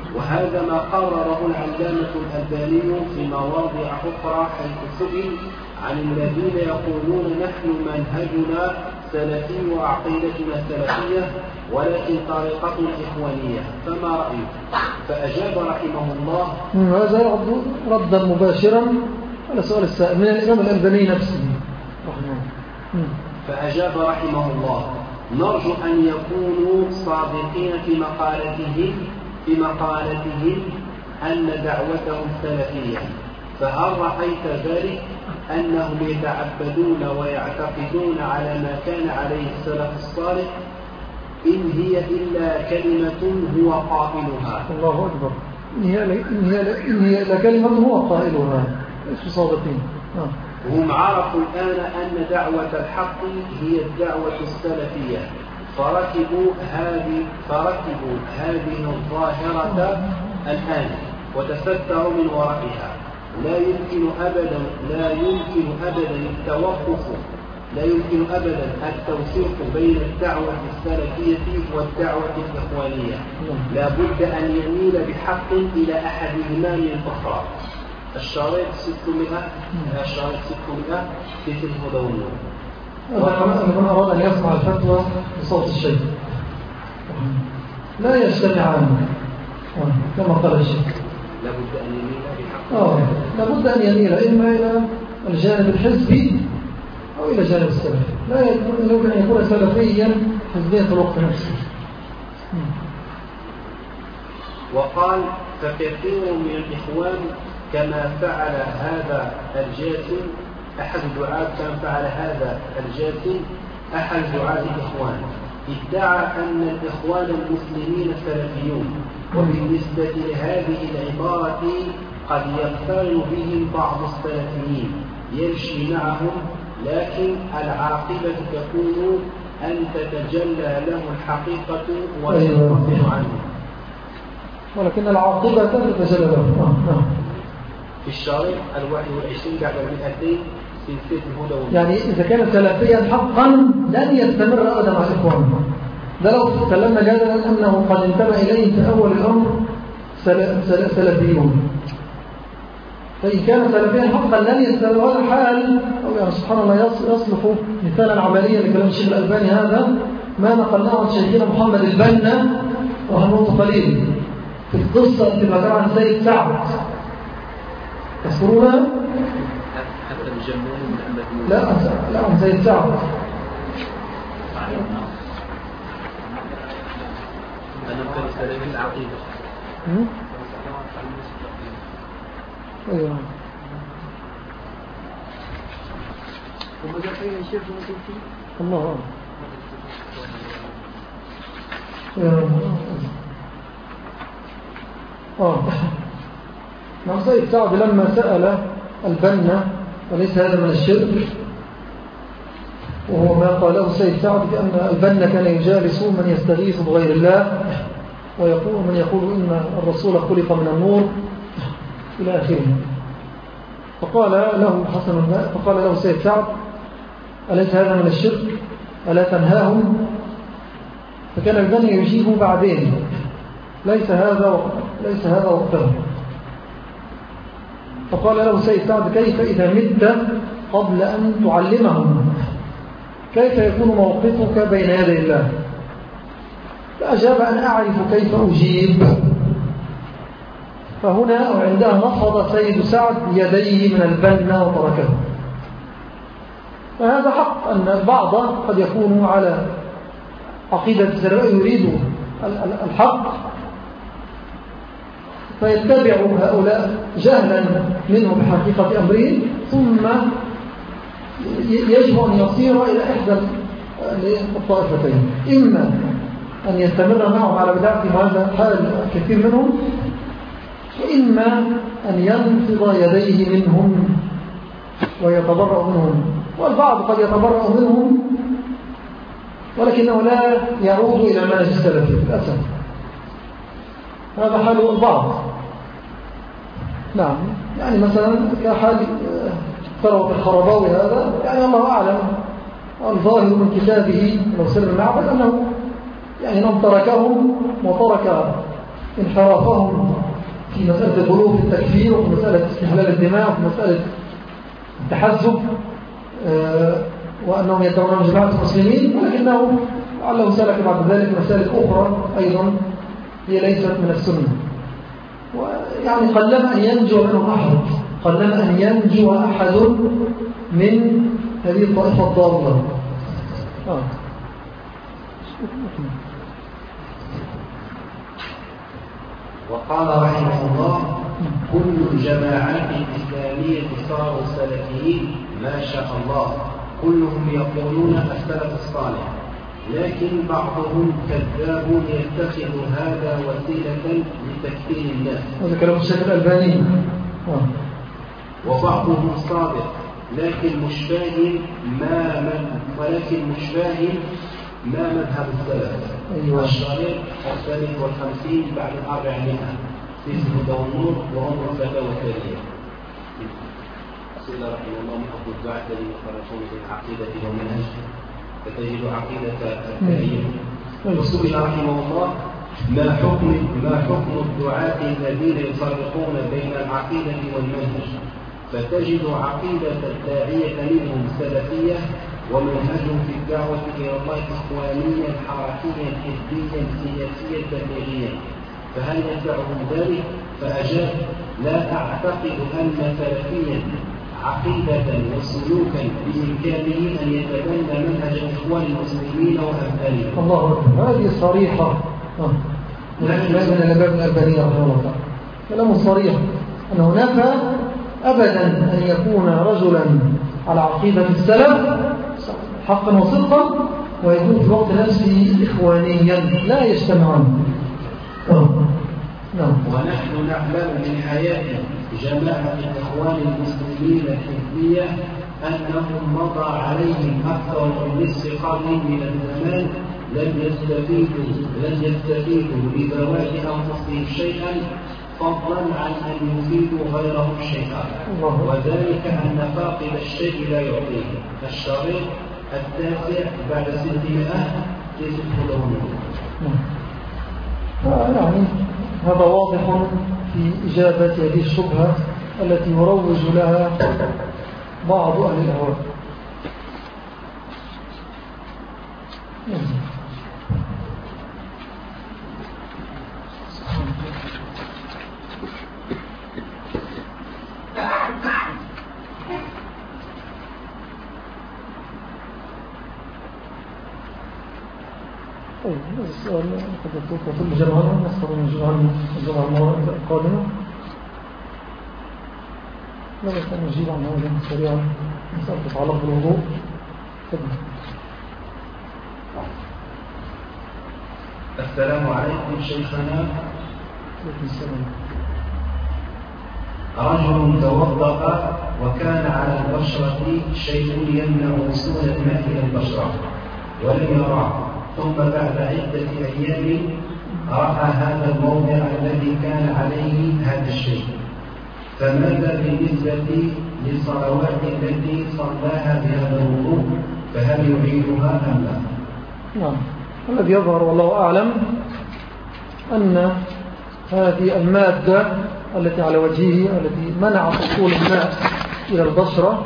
وهذا ما قرره العلامة الألباني في مواضع أخرى حيث سئل عن الذين يقولون نحن منهجنا سلفي وعقيدتنا سلفية ولكن طريقتنا إخوانية، فما رأيه؟ فأجاب رحمه الله. هذا يعد ردا مباشرا على سؤال السائل من الإمام الألباني نفسه رحمه الله. فأجاب رحمه الله: نرجو أن يكونوا صادقين في مقالتهم أن دعوتهم سلفية، فهل رأيت ذلك أنهم يتعبدون ويعتقدون على ما كان عليه السلف الصالح؟ إن هي إلا كلمة هو قائلها. الله أكبر. إن هي لكلمة هو قائلها، ليسوا صادقين. هم عرفوا الآن أن دعوة الحق هي الدعوة السلفية، فركبوا هذه الظاهرة الآن وتستروا من ورائها. لا يمكن أبدا التوفيق بين الدعوة السلفية والدعوة الإخوانية. لا بد أن يميل بحق إلى أحدهما من الأخرى. الشريط 600 في الهدى والنور. من أراد أن يسمع الفتوى بصوت الشيخ لا يجتمعان كما قال الشيخ. لابد أن يميل بحق. لابد أن يميل إما إلى الجانب الحزبي أو إلى جانب السلفي. لا يمكن أن يكون سلفيا حزبيا في الوقت نفسه. وقال: فكثير من الإخوان كما فعل هذا الجاسم أحد دعاة الإخوان ادعى أن الإخوان المسلمين سلفيون، وبالنسبة لهذه العبارة قد يقترن بهم بعض السلفيين يمشي معهم، لكن العاقبة تكون أن تتجلى له الحقيقة وينفصل عنه. ولكن العاقبة تتجلى له. في الشريط 21 بعد 200 سلسلة الهدى والنور. يعني إذا كان سلفيا حقا لن يستمر أبدا مع إخوانه. ده لو تكلمنا جدلا أنه قد انتبه إليه في أول الأمر سلفيون، فإن كان سلفيا حقا لن يستمر. هذا حال أو يعني سبحان الله يصلح مثالا عمليا لكلام الشيخ الألباني. هذا ما نقلناه عن شيخنا محمد البنا وهنوط قليل في القصة التي ذكرها عن سيد سعد. تذكرونها؟ لا عن سيد سعد. أنا كان سلفي العقيدة. أيوة. وماذا قيل الشيخ المتوفي؟ الله. نعم. سيد سعد لما سأل البنا وليس هذا من الشرك، وهو ما قاله سيد سعد بأن البنا كان يجالس من يستغيث بغير الله ويقول من يقول إن الرسول خلق من النور إلى آخره. فقال له سيد سعد: أليس هذا من الشرك؟ ألا تنهاهم؟ فكان البنا يجيب بعدين: ليس هذا وقته. فقال له سيد سعد: كيف إذا مت قبل أن تعلمهم؟ كيف يكون موقفك بين يدي الله؟ فأجاب: أن أعرف كيف أجيب. فهنا وعندها نفض سيد سعد يديه من البنا وتركه. فهذا حق أن البعض قد يكون على عقيدة السلفية يريد الحق فيتبع هؤلاء جهلا منهم بحقيقة أمرهم، ثم يجب أن يصير إلى إحدى الطائفتين: إما أن يستمر معهم على بدعتهم، هذا حال كثير منهم، وإما أن ينفض يديه منهم ويتبرأ منهم. والبعض قد يتبرأ منهم ولكنه لا يعود إلى المنهج السلفي للأسف. هذا حال البعض. نعم، يعني مثلا كحال ثروة الخرباوي هذا، يعني الله أعلم، الظاهر من كتابه لو سلم المعبد أنه يعني تركهم وترك انحرافهم في مسألة الغلو في التكفير وفي مسألة استحلال الدماء وفي مسألة التحزب، وأنهم يدعون جماعة المسلمين، ولكنه لعله سلك بعد ذلك مسالك أخرى أيضا هي ليست من السنة. ويعني قلما أن ينجو منهم أحد، قلما أن ينجو أحد من هذه الطائفة الضالة. وقال رحمه الله: كل الجماعات الإسلامية صاروا سلفيين ما شاء الله، كلهم يقولون السلف الصالح، لكن بعضهم كذاب يتخذ هذا وسيلة لتكفير الناس. هذا كلام الشيخ الألباني. وبعضهم صادق لكن مش فاهم ما مذهب السلف. أيوة. الشريط 53 بعد 400 في هدى والنور وهم الفتاوى التالية. سئل رحمه الله من أفضل الدعاة الذين يفرقون بين عقيدة ومنهج، فتجد عقيدة التالية. وسئل رحمه الله ما حكم الدعاة الذين يفرقون بين العقيدة والمنهج، فتجد عقيدة الداعية منهم سلفية ومنهجهم في الدعوة إلى الله إخوانيا حركيا حزبيا سياسيا تبليغيا، فهل ينفعهم ذلك؟ فأجاب: لا أعتقد أن سلفيا عقيدة وسلوكا بإمكانه أن يتبنى منهج إخوان المسلمين وأمثالهم. الله أكبر، هذه صريحة من الإمام الألباني رحمه الله تعالى، كلام صريح أنه نفى أبدا أن يكون رجلا على عقيدة السلف حقا وصدقا ويكون في وقت نفسه إخوانيا، لا يجتمعون. ونحن نعلم من حياة جماعة الإخوان المسلمين الحزبية أنهم مضى عليهم أكثر من نصف قرن من الزمان لم يستفيدوا لذوات أنفسهم شيئا، فضلا عن أن يفيدوا غيرهم شيئا، وذلك أن فاقد الشيء لا يعطيه. الشريط 9 بعد 600 في هدى والنور. يعني هذا واضح في إجابة هذه الشبهة التي يروج لها بعض أهل الأهواء. هذا السؤال قد يكون كل جمعنا نستطيع أن نجيب عنه القادمة. لا بس أن نجيب عنه سريعا مسألة تتعلق بالوضوء. السلام عليكم شيخنا. عليكم السلام. رجل توضأ وكان على البشرة شيء يمنع وصول الماء إلى البشرة ولم يراه، ثم بعد عدة أيام رأى هذا الموضع الذي كان عليه هذا الشيء، فماذا بالنسبة للصلوات التي صلاها بهذا الوضوء؟ فهل يعيدها أم لا؟ نعم، الذي يظهر والله أعلم أن هذه المادة التي على وجهه التي منعت وصول الماء إلى البشرة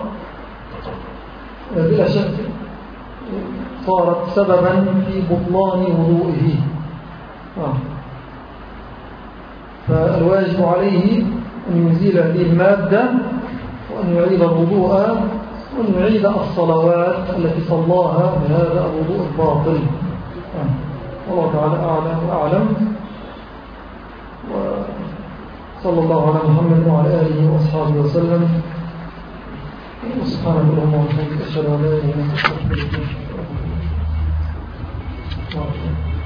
بلا شك صارت سببا في بطلان وضوئه. فالواجب عليه أن يزيل هذه المادة وأن يعيد الوضوء وأن يعيد الصلوات التي صلاها بهذا الوضوء الباطل. والله تعالى أعلم وأعلم، وصلى الله على محمد وعلى آله وأصحابه وسلم. سبحانك اللهم وبحمدك أشهد أن لا إله إلا أنت أستغفرك وأتوب إليك.